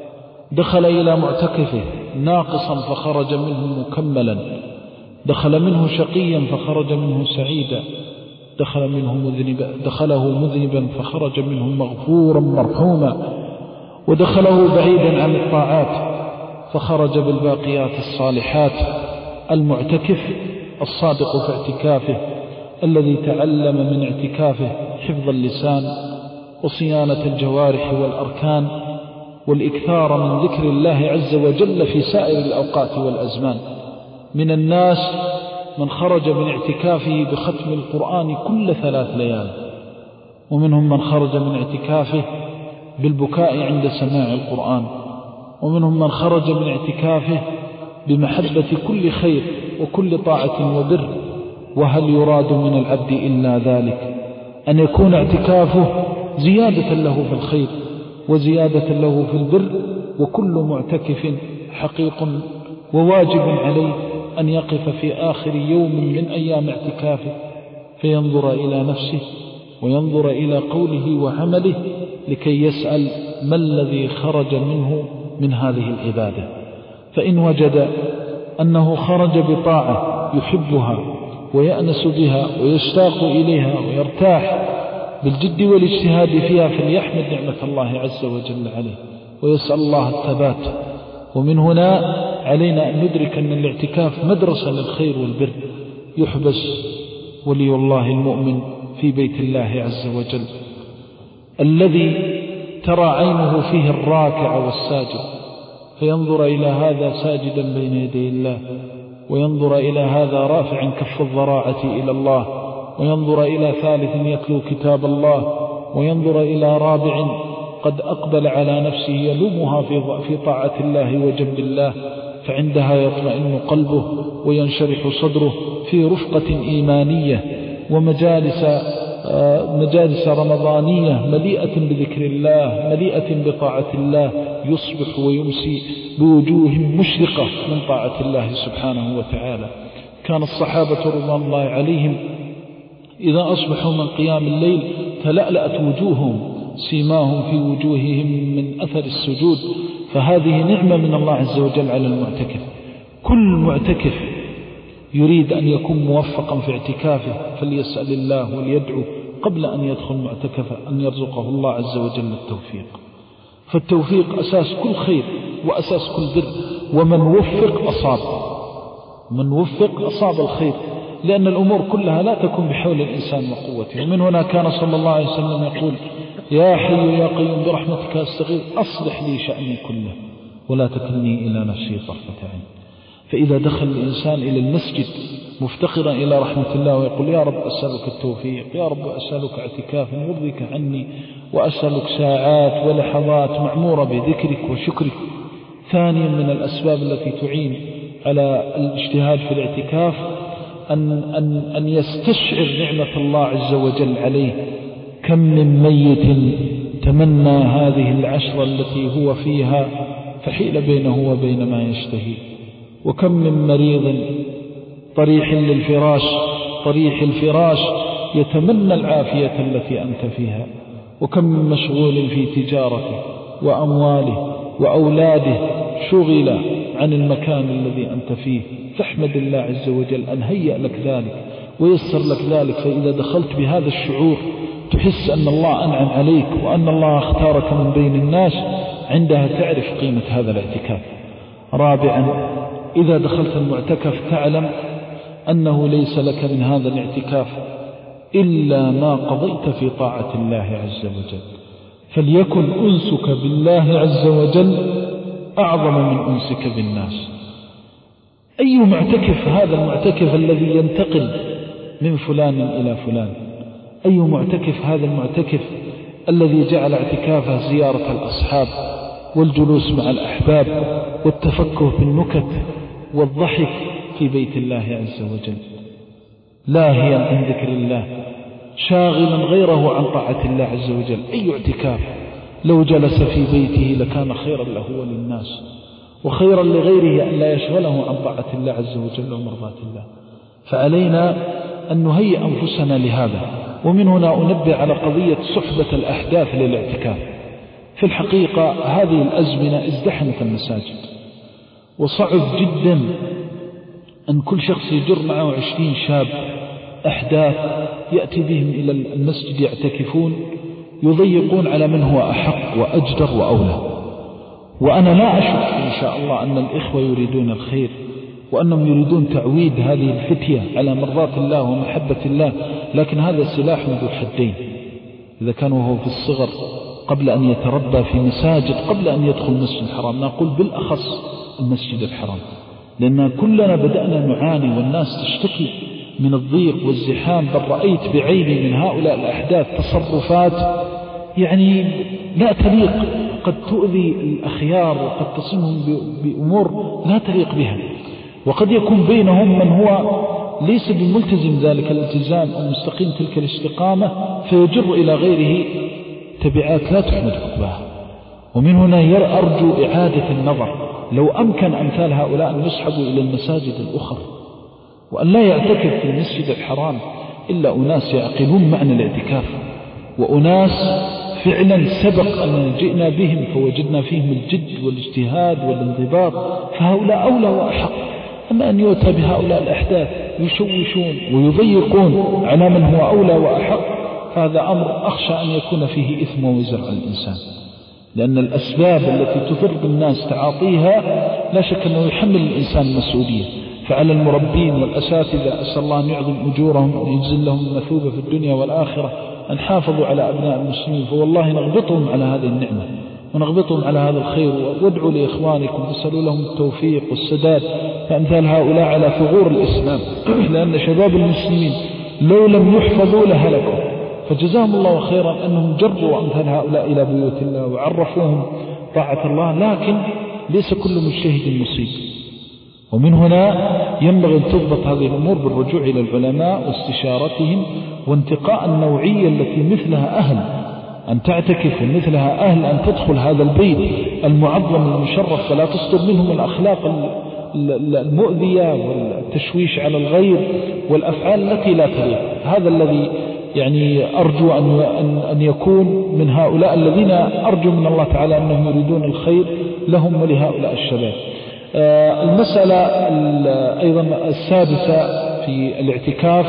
دخل إلى معتكفه ناقصا فخرج منه مكملا، دخل منه شقيا فخرج منه سعيدا، دخل منه مذنبا دخله مذنبا فخرج منه مغفورا مرحوما، ودخله بعيدا عن الطاعات فخرج بالباقيات الصالحات. المعتكف الصادق في اعتكافه الذي تعلم من اعتكافه حفظ اللسان وصيانة الجوارح والأركان والإكثار من ذكر الله عز وجل في سائر الأوقات والأزمان. من الناس من خرج من اعتكافه بختم القرآن كل ثلاث ليال، ومنهم من خرج من اعتكافه بالبكاء عند سماع القرآن، ومنهم من خرج من اعتكافه بمحبة كل خير وكل طاعة وبر. وهل يراد من العبد إلا ذلك، أن يكون اعتكافه زيادة له في الخير وزيادة له في البر. وكل معتكف حقيق وواجب عليه أن يقف في آخر يوم من أيام اعتكافه فينظر إلى نفسه وينظر إلى قوله وعمله لكي يسأل ما الذي خرج منه من هذه العبادة. فإن وجد أنه خرج بطاعة يحبها ويأنس بها ويشتاق إليها ويرتاح بالجد والاجتهاد فيها فليحمد نعمة الله عز وجل عليه ويسأل الله الثبات. ومن هنا علينا أن ندرك أن الاعتكاف مدرسة للخير والبر. يحبس ولي الله المؤمن في بيت الله عز وجل الذي ترى عينه فيه الراكع والساجد، فينظر إلى هذا ساجدا بين يدي الله، وينظر إلى هذا رافعا كف الضراعة إلى الله، وينظر إلى ثالث يتلو كتاب الله، وينظر إلى رابع قد أقبل على نفسه يلومها في طاعة الله وجنب الله، فعندها يطمئن قلبه وينشرح صدره في رفقة إيمانية ومجالس مجالس رمضانية مليئة بذكر الله مليئة بطاعة الله، يصبح ويمسي بوجوه مشرقة من طاعة الله سبحانه وتعالى. كان الصحابة رضوان الله عليهم إذا أصبحوا من قيام الليل تلألأت وجوههم سيماهم في وجوههم من أثر السجود. فهذه نعمة من الله عز وجل على المعتكف. كل معتكف يريد أن يكون موفقا في اعتكافه فليسأل الله وليدعو قبل أن يدخل معتكفه أن يرزقه الله عز وجل التوفيق. فالتوفيق أساس كل خير وأساس كل بر، ومن وفق أصاب من وفق أصاب الخير، لأن الأمور كلها لا تكون بحول الإنسان وقوته. ومن هنا كان صلى الله عليه وسلم يقول يا حي يا قيوم برحمتك أستغيث أصلح لي شأني كله ولا تكلني إلى نفسي طرفة عين. فإذا دخل الإنسان إلى المسجد مفتقرا إلى رحمة الله ويقول يا رب أسألك التوفيق، يا رب أسألك اعتكافا يرضيك عني، وأسألك ساعات ولحظات معمورة بذكرك وشكرك. ثانيا من الأسباب التي تعين على الاجتهاد في الاعتكاف أن, أن, أن يستشعر نعمة الله عز وجل عليه. كم من ميت تمنى هذه العشرة التي هو فيها فحيل بينه وبين ما يشتهي، وكم من مريض طريح للفراش طريح الفراش يتمنى العافية التي أنت فيها، وكم من مشغول في تجارته وأمواله وأولاده شغل عن المكان الذي أنت فيه. فاحمد الله عز وجل أن هيأ لك ذلك ويسر لك ذلك. فإذا دخلت بهذا الشعور تحس أن الله أنعم عليك وأن الله اختارك من بين الناس، عندها تعرف قيمة هذا الاعتكاف. رابعا إذا دخلت المعتكف تعلم أنه ليس لك من هذا الاعتكاف إلا ما قضيت في طاعة الله عز وجل، فليكن أنسك بالله عز وجل أعظم من أنسك بالناس. أي معتكف هذا المعتكف الذي ينتقل من فلان إلى فلان؟ أي معتكف هذا المعتكف الذي جعل اعتكافه زيارة الأصحاب والجلوس مع الأحباب والتفكه بالنكت والضحك في بيت الله عز وجل، لاهيا عن ذكر الله، شاغلا غيره عن طاعة الله عز وجل. أي اعتكاف لو جلس في بيته لكان خيرا له وللناس، وخيرا لغيره أن لا يشغله عن طاعة الله عز وجل ومرضاة الله. فعلينا أن نهيئ أنفسنا لهذا. ومن هنا أنبه على قضية صحبة الأحداث للاعتكاف. في الحقيقة هذه الأزمنة ازدحمت المساجد، وصعب جدا أن كل شخص يجر معه عشرين شاب أحداث يأتي بهم إلى المسجد يعتكفون، يضيقون على من هو أحق وأجدر وأولى. وأنا لا أشك إن شاء الله أن الإخوة يريدون الخير، وأنهم يريدون تعويد هذه الفتية على مرضاة الله ومحبة الله، لكن هذا سلاح ذو حدين. إذا كان وهو في الصغر قبل أن يتربى في مساجد، قبل أن يدخل المسجد الحرام، نقول بالأخص المسجد الحرام، لأن كلنا بدأنا نعاني والناس تشتكي من الضيق والزحام. بل رأيت بعيني من هؤلاء الأحداث تصرفات يعني لا تليق، قد تؤذي الأخيار وقد تصمهم بأمور لا تليق بها. وقد يكون بينهم من هو ليس بملتزم ذلك الالتزام أو مستقيم تلك الاستقامة، فيجر إلى غيره تبعات لا تحمد عقباها. ومن هنا أرجو إعادة النظر، لو أمكن أمثال هؤلاء أن يسحبوا إلى المساجد الأخرى، وأن لا يعتكف في المسجد الحرام إلا أناس يعقلون معنى الاعتكاف، وأناس فعلا سبق أن جئنا بهم فوجدنا فيهم الجد والاجتهاد والانضباط، فهؤلاء أولى وأحق. أما أن يؤتى بهؤلاء الأحداث يشوشون ويضيقون على من هو أولى وأحق، هذا أمر أخشى أن يكون فيه إثم ووزر على الإنسان، لأن الأسباب التي تضر بالناس تعاطيها لا شك أنه يحمل الإنسان المسؤولية. فعلى المربين والأساتذة أسأل الله أن يعظم أجورهم ويجزل لهم المثوبة في الدنيا والآخرة أن حافظوا على أبناء المسلمين، فوالله نغبطهم على هذه النعمة ونغبطهم على هذا الخير. وادعوا لإخوانكم واسألوا لهم التوفيق والسداد، فأمثال هؤلاء على ثغور الإسلام، لأن شباب المسلمين لو لم يحفظوا لهلكوا. فجزاهم الله خيرا أنهم جروا أمثال هؤلاء إلى بيوت الله وعرفوهم طاعة الله، لكن ليس كل مجتهد مصيب. ومن هنا ينبغي أن تضبط هذه الأمور بالرجوع إلى العلماء واستشارتهم، وانتقاء النوعية التي مثلها أهل أن تعتكف ومثلها أهل أن تدخل هذا البيت المعظم المشرف، فلا تصدر منهم الأخلاق المؤذية والتشويش على الغير والأفعال التي لا تليق. هذا الذي يعني أرجو أن أن يكون من هؤلاء الذين أرجو من الله تعالى أنهم يريدون الخير لهم ولهؤلاء الشباب. المسألة أيضا السادسة في الاعتكاف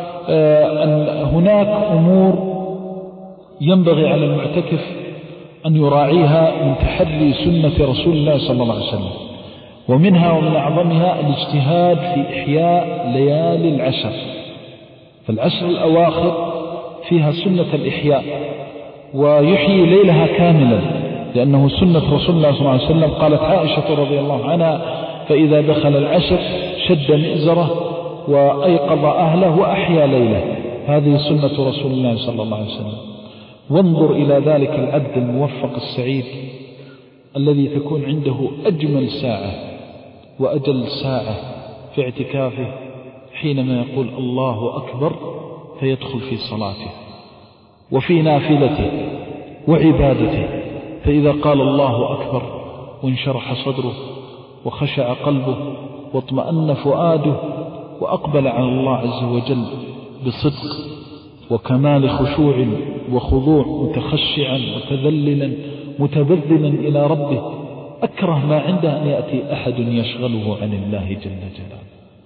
أن هناك أمور ينبغي على المعتكف أن يراعيها من تحري سنة رسول الله صلى الله عليه وسلم، ومنها ومن أعظمها الاجتهاد في إحياء ليالي العشر. فالعشر الأواخر فيها سنة الإحياء، ويحيي ليلها كاملا، لأنه سنة رسول الله صلى الله عليه وسلم. قالت عائشة رضي الله عنها: فإذا دخل العشر شد مئزره وأيقظ أهله وأحيا ليله. هذه سنة رسول الله صلى الله عليه وسلم. وانظر إلى ذلك العبد الموفق السعيد الذي تكون عنده أجمل ساعة وأجل ساعة في اعتكافه، حينما يقول الله أكبر فيدخل في صلاته وفي نافلته وعبادته. فإذا قال الله أكبر وانشرح صدره وخشع قلبه واطمأن فؤاده وأقبل على الله عز وجل بصدق وكمال خشوع وخضوع، متخشعا متذللا متبذلا إلى ربه، أكره ما عنده أن يأتي أحد يشغله عن الله جل جلاله.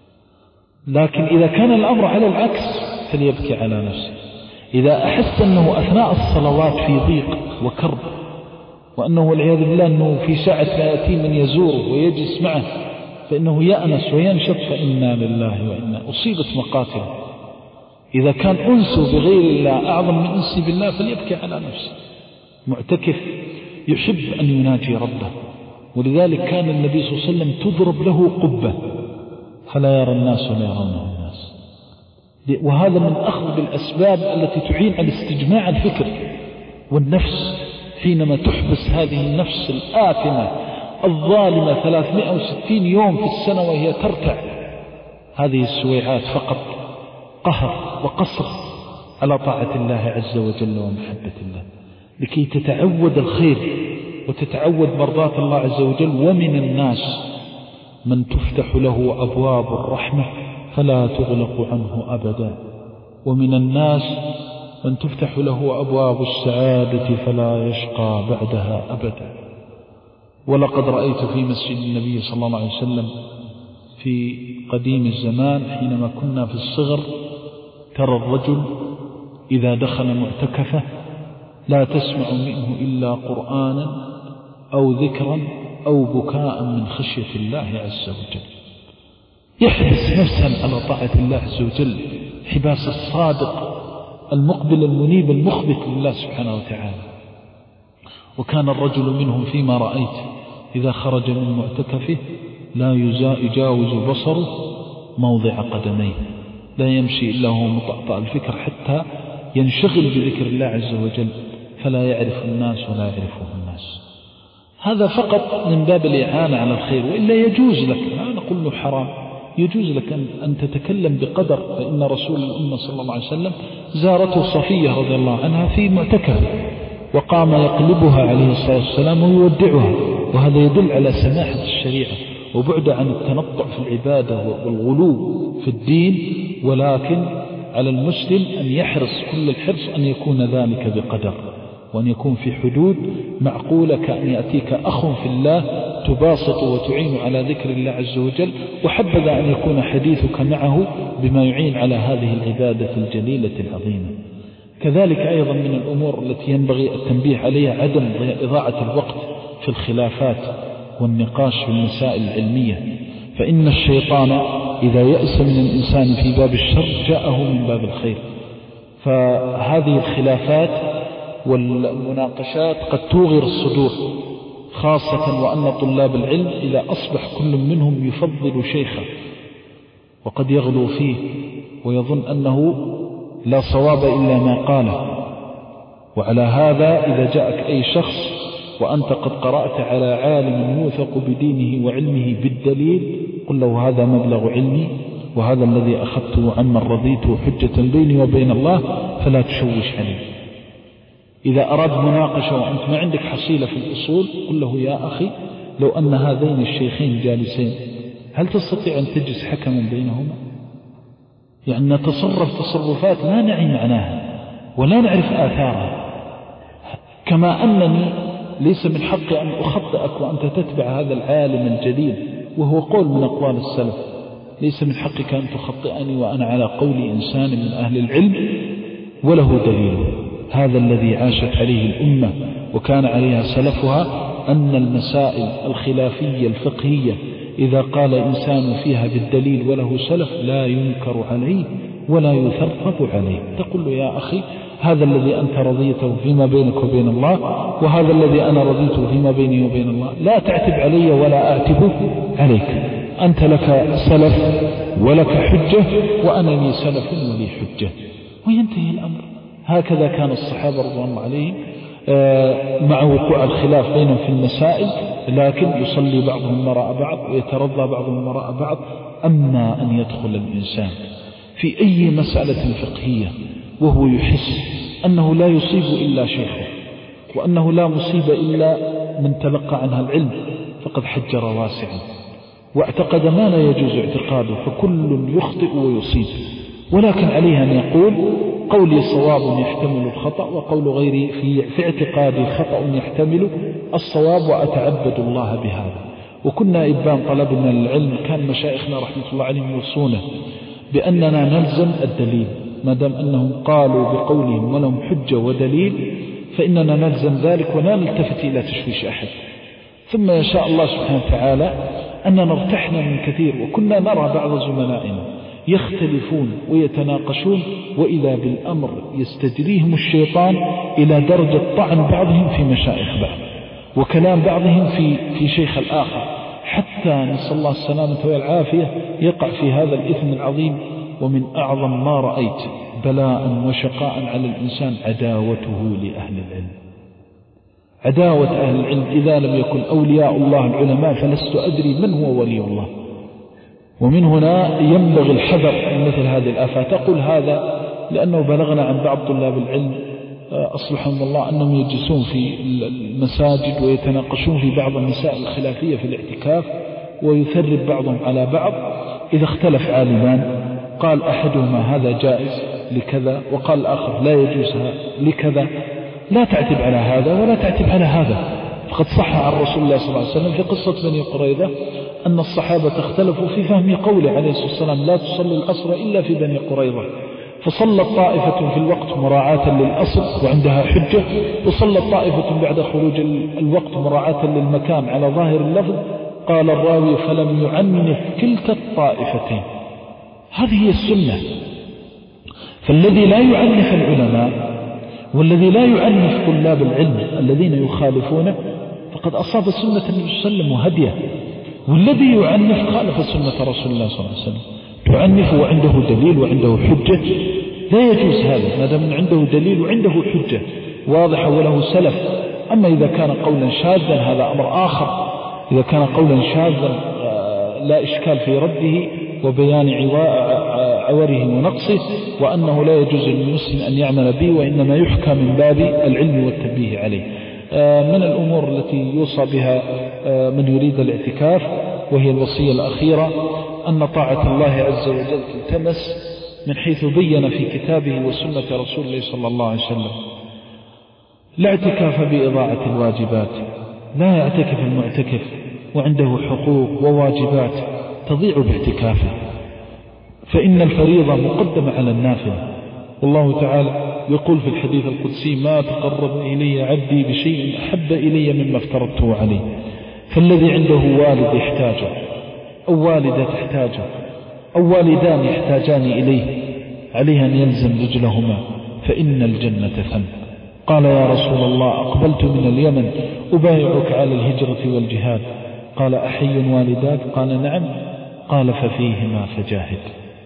لكن إذا كان الأمر على العكس فليبكي على نفسه. إذا أحس أنه أثناء الصلوات في ضيق وكرب، وأنه والعياذ بالله أنه في ساعة لا يأتي من يزوره ويجلس معه فإنه يأنس وينشط فإنا لله وإنا. أصيبت مقاتل، إذا كان أنس بغير الله أعظم من أنس بالله فليبكي على نفسه. معتكف يحب أن يناجي ربه، ولذلك كان النبي صلى الله عليه وسلم تضرب له قبة فلا يرى الناس ولا يرونه الناس. وهذا من أخذ بالأسباب التي تعين على استجماع الفكر والنفس. حينما تحبس هذه النفس الآثمة الظالمة ثلاثمائة وستين يوم في السنة وهي ترتع، هذه السويعات فقط قهر وقصر على طاعة الله عز وجل ومحبة الله، لكي تتعود الخير وتتعود مرضاة الله عز وجل. ومن الناس من تفتح له أبواب الرحمة فلا تغلق عنه أبدا، ومن الناس من تفتح له أبواب السعادة فلا يشقى بعدها أبدا. ولقد رأيت في مسجد النبي صلى الله عليه وسلم في قديم الزمان حينما كنا في الصغر، ترى الرجل إذا دخل معتكفه لا تسمع منه إلا قرآنا أو ذكرا أو بكاء من خشية الله عز وجل. يحبس نفسا على طاعة الله عز وجل حباس الصادق المقبل المنيب المخبت لله سبحانه وتعالى. وكان الرجل منهم فيما رأيت إذا خرج من معتكفه لا يجاوز بصره موضع قدميه، لا يمشي إلا هو مطأطأ الفكر حتى ينشغل بذكر الله عز وجل، فلا يعرف الناس ولا يعرفه الناس. هذا فقط من باب الإعانة على الخير، وإلا يجوز لك، لا نقول له حرام، يجوز لك أن تتكلم بقدر. فإن رسول الأمة صلى الله عليه وسلم زارته صفية رضي الله عنها في معتكف، وقام يقلبها عليه الصلاة والسلام ويودعها، وهذا يدل على سماحة الشريعة وبعد عن التنطع في العبادة والغلو في الدين. ولكن على المسلم أن يحرص كل الحرص أن يكون ذلك بقدر، وأن يكون في حدود معقولة، كأن يأتيك أخ في الله تباسط وتعين على ذكر الله عز وجل، وحبذا أن يكون حديثك معه بما يعين على هذه العبادة الجليلة العظيمة. كذلك أيضا من الأمور التي ينبغي التنبيه عليها عدم إضاعة الوقت في الخلافات والنقاش في المسائل العلمية، فإن الشيطان إذا يأس من الإنسان في باب الشر جاءه من باب الخير. فهذه الخلافات والمناقشات قد توغر الصدور، خاصة وأن طلاب العلم إذا أصبح كل منهم يفضل شيخه وقد يغلو فيه ويظن أنه لا صواب إلا ما قاله. وعلى هذا إذا جاءك أي شخص وأنت قد قرأت على عالم يوثق بدينه وعلمه بالدليل، قل له هذا مبلغ علمي وهذا الذي أخذته عمن رضيته حجة بيني وبين الله، فلا تشوش عليه. إذا أراد مناقشة وأنت ما عندك حصيلة في الأصول، قل له يا أخي لو أن هذين الشيخين جالسين هل تستطيع أن تجلس حكما بينهما؟ يعني نتصرف تصرفات لا نعي معناها ولا نعرف آثارها. كما أنني ليس من حقي أن أخطئك وأنت تتبع هذا العالم الجليل، وهو قول من أقوال السلف، ليس من حقك أن تخطئني وأنا على قول إنسان من أهل العلم وله دليل. هذا الذي عاشت عليه الأمة وكان عليها سلفها، أن المسائل الخلافية الفقهية إذا قال إنسان فيها بالدليل وله سلف لا ينكر عليه ولا يثرب عليه. تقول له يا أخي هذا الذي أنت رضيته فيما بينك وبين الله، وهذا الذي أنا رضيته فيما بيني وبين الله، لا تعتب علي ولا أعتب عليك. أنت لك سلف ولك حجة وأنا لي سلف ولي حجة، وينتهي الأمر. هكذا كان الصحابة رضي الله عليهم مع وقوع الخلاف بينهم في المسائل، لكن يصلي بعضهم وراء بعض ويترضى بعضهم وراء بعض. أما أن يدخل الإنسان في أي مسألة فقهية وهو يحس أنه لا يصيب إلا شيخه وأنه لا مصيب إلا من تلقى عنها العلم، فقد حجر واسعا واعتقد ما لا يجوز اعتقاده، فكل يخطئ ويصيب. ولكن عليه أن يقول قولي صواب يحتمل الخطأ، وقول غيري في, في اعتقادي خطأ يحتمل الصواب، وأتعبد الله بهذا. وكنا إبان طلبنا العلم كان مشايخنا رحمة الله عليهم يوصونه بأننا نلزم الدليل، ما دام أنهم قالوا بقولهم ولهم حجة ودليل فإننا نلزم ذلك ولا نلتفت إلى تشويش أحد. ثم يشاء الله سبحانه وتعالى أننا ارتحنا من كثير، وكنا نرى بعض زملائنا يختلفون ويتناقشون، وإذا بالأمر يستجريهم الشيطان إلى درجة طعن بعضهم في مشايخ بعض وكلام بعضهم في في شيخ الآخر، حتى نسأل الله السلامة والعافية يقع في هذا الإثم العظيم. ومن أعظم ما رأيت بلاء وشقاء على الإنسان عداوته لأهل العلم، عداوة أهل العلم. إذا لم يكن أولياء الله العلماء فلست أدري من هو ولي الله. ومن هنا ينبغي الحذر من مثل هذه الآفات. أقول هذا لأنه بلغنا عن بعض طلاب العلم أصلحهم الله أنهم يجلسون في المساجد ويتناقشون في بعض المسائل الخلافية في الاعتكاف، ويثرب بعضهم على بعض. إذا اختلف عالمان قال أحدهما هذا جائز لكذا، وقال الآخر لا يجوز لكذا، لا تعتب على هذا ولا تعتب على هذا. فقد صح عن رسول الله صلى الله عليه وسلم في قصة بني قريظة أن الصحابة اختلفوا في فهم قوله عليه الصلاة والسلام لا تصلي العصر إلا في بني قريظة، فصلت طائفة في الوقت مراعاة للأصل وعندها حجة، وصلت طائفة بعد خروج الوقت مراعاة للمكان على ظاهر اللفظ. قال الراوي فلم يعنف كلتا الطائفتين. هذه هي السنة. فالذي لا يعنف العلماء والذي لا يعنف طلاب العلم الذين يخالفونه فقد أصاب سنة النبي صلى الله عليه وسلم وهديه، والذي يعنف خالف سنة رسول الله صلى الله عليه وسلم. تعنف وعنده دليل وعنده حجة لا يجوز هذا، ما دام عنده دليل وعنده حجة واضحة وله سلف. أما إذا كان قولا شاذا هذا أمر آخر. إذا كان قولا شاذا لا إشكال في رده وبيان عوره ونقصه، وأنه لا يجوز للمسلم أن يعمل به، وإنما يحكى من باب العلم والتنبيه عليه. من الأمور التي يوصى بها من يريد الاعتكاف وهي الوصية الأخيرة أن طاعة الله عز وجل تلتمس من حيث بين في كتابه وسنة رسول الله صلى الله عليه وسلم. لا اعتكاف بإضاعة الواجبات، لا يعتكف المعتكف وعنده حقوق وواجبات تضيع باعتكافه، فإن الفريضة مقدمة على النافلة. والله تعالى يقول في الحديث القدسي ما تقرب إلي عبدي بشيء أحب إلي مما افترضته عليه. فالذي عنده والد يحتاجه أو والدة تحتاجه أو والدان يحتاجان إليه عليه أن يلزم رجلهما، فإن الجنة ثم. قال يا رسول الله أقبلت من اليمن أبايعك على الهجرة والجهاد، قال أحي والداك؟ قال نعم. قال ففيهما فجاهد.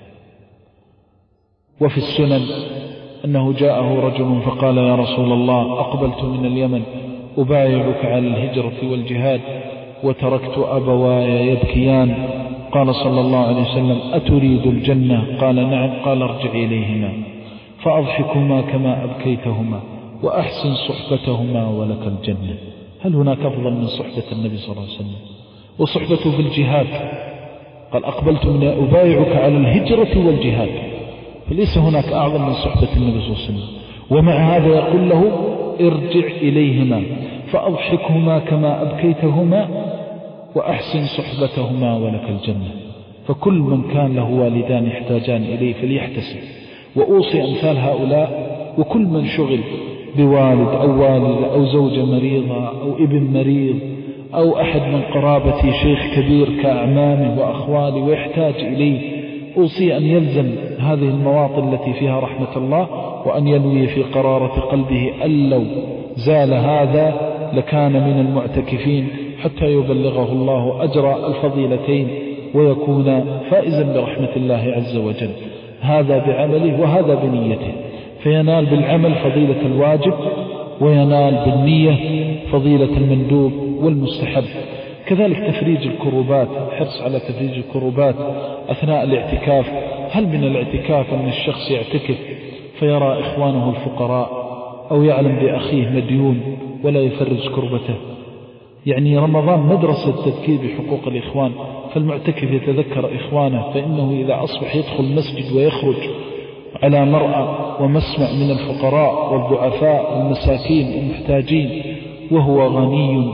وفي السنن أنه جاءه رجل فقال يا رسول الله أقبلت من اليمن أبايعك على الهجرة والجهاد وتركت أبواي يبكيان، قال صلى الله عليه وسلم أتريد الجنة؟ قال نعم. قال ارجع إليهما فأضحكهما كما أبكيتهما وأحسن صحبتهما ولك الجنة. هل هناك أفضل من صحبة النبي صلى الله عليه وسلم وصحبته في الجهاد؟ قال أقبلت من أبايعك على الهجرة والجهاد، فليس هناك أعظم من صحبة النبي صلى الله عليه وسلم. ومع هذا يقول له ارجع إليهما فأضحكهما كما أبكيتهما وأحسن صحبتهما ولك الجنة. فكل من كان له والدان يحتاجان إليه فليحتسب. وأوصي أمثال هؤلاء وكل من شغل بوالد أو والد أو زوجة مريضة أو ابن مريض أو أحد من قرابتي شيخ كبير كأعمامه وأخوالي ويحتاج إليه، أوصي أن يلزم هذه المواطن التي فيها رحمة الله، وأن ينوي في قرارة قلبه أن لو زال هذا لكان من المعتكفين حتى يبلغه الله أجر الفضيلتين ويكون فائزا برحمة الله عز وجل. هذا بعمله وهذا بنيته، فينال بالعمل فضيلة الواجب وينال بالنية فضيلة المندوب والمستحب. كذلك تفريج الكروبات، حرص على تفريج الكروبات أثناء الاعتكاف. هل من الاعتكاف أن الشخص يعتكف فيرى إخوانه الفقراء أو يعلم بأخيه مديون ولا يفرج كربته؟ يعني رمضان مدرسة تذكير بحقوق الإخوان، فالمعتكف يتذكر إخوانه، فإنه إذا أصبح يدخل المسجد ويخرج على مرأى ومسمع من الفقراء والضعفاء والمساكين والمحتاجين وهو غني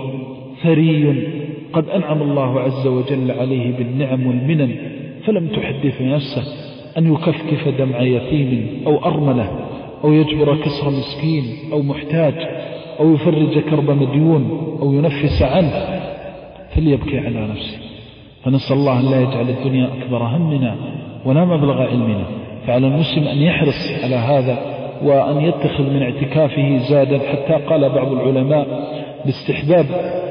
ثري قد أنعم الله عز وجل عليه بالنعم والمنن، فلم تحدث نفسه أن يكفكف دمع يتيم أو أرملة أو يجبر كسر مسكين أو محتاج أو يفرج كرب مديون أو ينفس عنه، فليبكي على نفسه. فنسأل الله أن لا يجعل الدنيا أكبر همنا ولا مبلغ علمنا. فعلى المسلم أن يحرص على هذا وأن يتخذ من اعتكافه زادا، حتى قال بعض العلماء باستحباب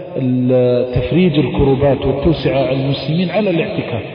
تفريج الكربات والتوسعة على المسلمين على الاعتكاف،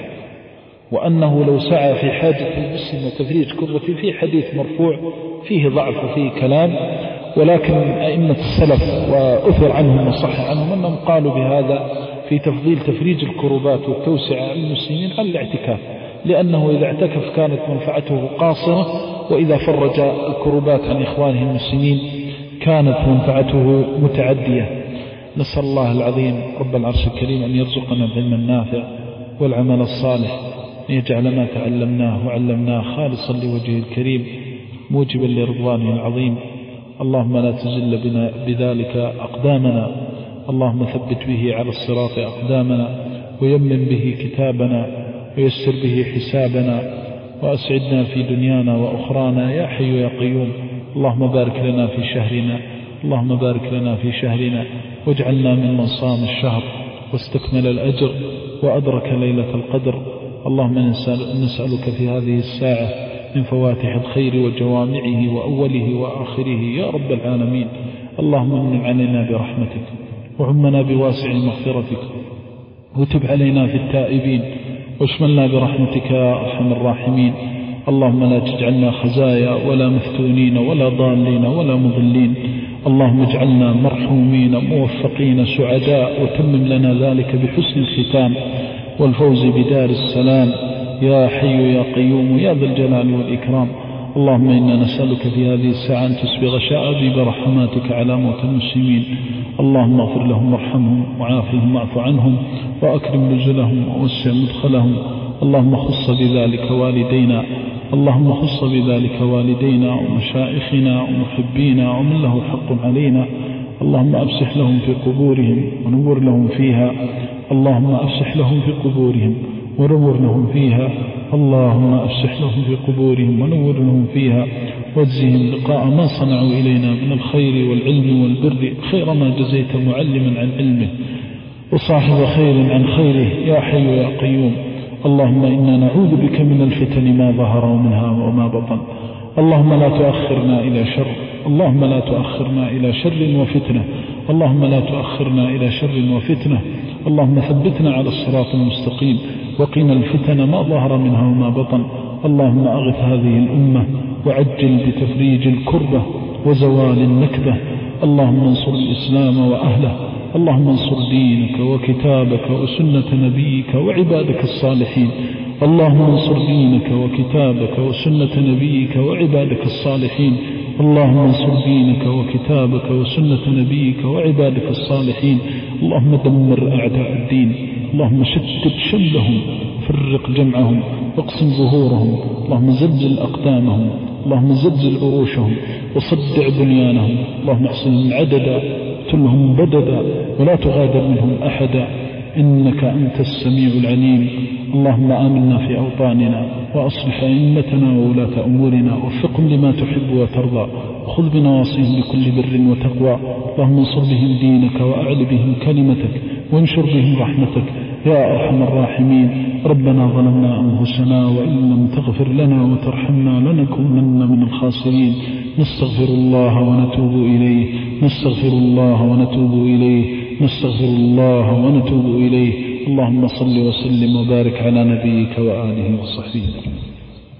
وأنه لو سعى في حاجة المسلم وتفريج كربته في حديث مرفوع فيه ضعف وفيه كلام، ولكن أئمة السلف وأثر عنهم وصح عنهم أنهم قالوا بهذا في تفضيل تفريج الكربات والتوسعة على المسلمين على الاعتكاف، لأنه إذا اعتكف كانت منفعته قاصرة، وإذا فرج الكربات عن إخوانه المسلمين كانت منفعته متعدية. نسأل الله العظيم رب العرش الكريم أن يرزقنا العلم النافع والعمل الصالح، أن يجعل ما تعلمناه وعلمناه خالصا لوجهه الكريم موجبا لرضوانه العظيم. اللهم لا تزل بنا بذلك أقدامنا، اللهم ثبت به على الصراط أقدامنا، ويمن به كتابنا، ويسر به حسابنا، وأسعدنا في دنيانا وأخرانا يا حي يا قيوم. اللهم بارك لنا في شهرنا، اللهم بارك لنا في شهرنا، واجعلنا ممن صام الشهر واستكمل الأجر وأدرك ليلة القدر. اللهم نسألك في هذه الساعة من فواتح الخير وجوامعه وأوله وآخره يا رب العالمين. اللهم امن علينا برحمتك، وعمنا بواسع مغفرتك، وتب علينا في التائبين، واشملنا برحمتك يا أرحم الراحمين. اللهم لا تجعلنا خزايا ولا مفتونين ولا ضالين ولا مضلين. اللهم اجعلنا مرحومين موفقين سعداء، وتمم لنا ذلك بحسن الختام والفوز بدار السلام يا حي يا قيوم يا ذا الجلال والإكرام. اللهم إنا نسألك في هذه الساعة أن تسبغ شآبيب رحماتك على موت المسلمين. اللهم اغفر لهم وارحمهم وعافهم واعف عنهم وأكرم نزلهم ووسع مدخلهم. اللهم خص بذلك والدينا، اللهم خص بذلك والدينا ومشائخنا ومحبينا ومن له حق علينا. اللهم أفسح لهم في قبورهم ونور لهم فيها، اللهم أفسح لهم في قبورهم ونور لهم فيها، اللهم أفسح لهم في قبورهم ونور لهم فيها، واجزهم لقاء ما صنعوا إلينا من الخير والعلم والبر خير ما جزيت معلما عن علمه وصاحب خير عن خيره يا حي يا قيوم. اللهم إنا نعوذ بك من الفتن ما ظهر منها وما بطن. اللهم لا تؤخرنا إلى شر، اللهم لا تؤخرنا إلى شر وفتنة، اللهم لا تؤخرنا إلى شر وفتنة. اللهم ثبتنا على الصراط المستقيم، وقنا الفتن ما ظهر منها وما بطن. اللهم أغث هذه الأمة وعجل بتفريج الكربة وزوال النكبة. اللهم انصر الإسلام وأهله، اللهم انصر دينك وكتابك وسنة نبيك وعبادك الصالحين. اللهم انصر دينك وكتابك وسنة نبيك وعبادك الصالحين. اللهم انصر دينك وكتابك وسنة نبيك وعبادك الصالحين. اللهم دمر أعداء الدين، اللهم شتت شملهم، فرق جمعهم، واقسم ظهورهم. اللهم زلزل أقدامهم، اللهم زلزل عروشهم، وصدع بنيانهم. اللهم احصنهم عددا، اقتلهم بددا، ولا تغادر منهم أحدا، إنك أنت السميع العليم. اللهم آمنا في أوطاننا، وأصلح أئمتنا وولاة أمورنا، وفقهم لما تحب وترضى، وخذ بنواصيهم بكل بر وتقوى. اللهم انصر بهم دينك، وأعل بهم كلمتك، وانشر بهم رحمتك يا أرحم الراحمين. ربنا ظلمنا أنفسنا، وإن لم تغفر لنا وترحمنا لنكونن من الخاسرين. نستغفر الله ونتوب إليه، نستغفر الله ونتوب إليه، نستغفر الله ونتوب إليه. اللهم صل وسلم وبارك على نبيك وآله وصحبه.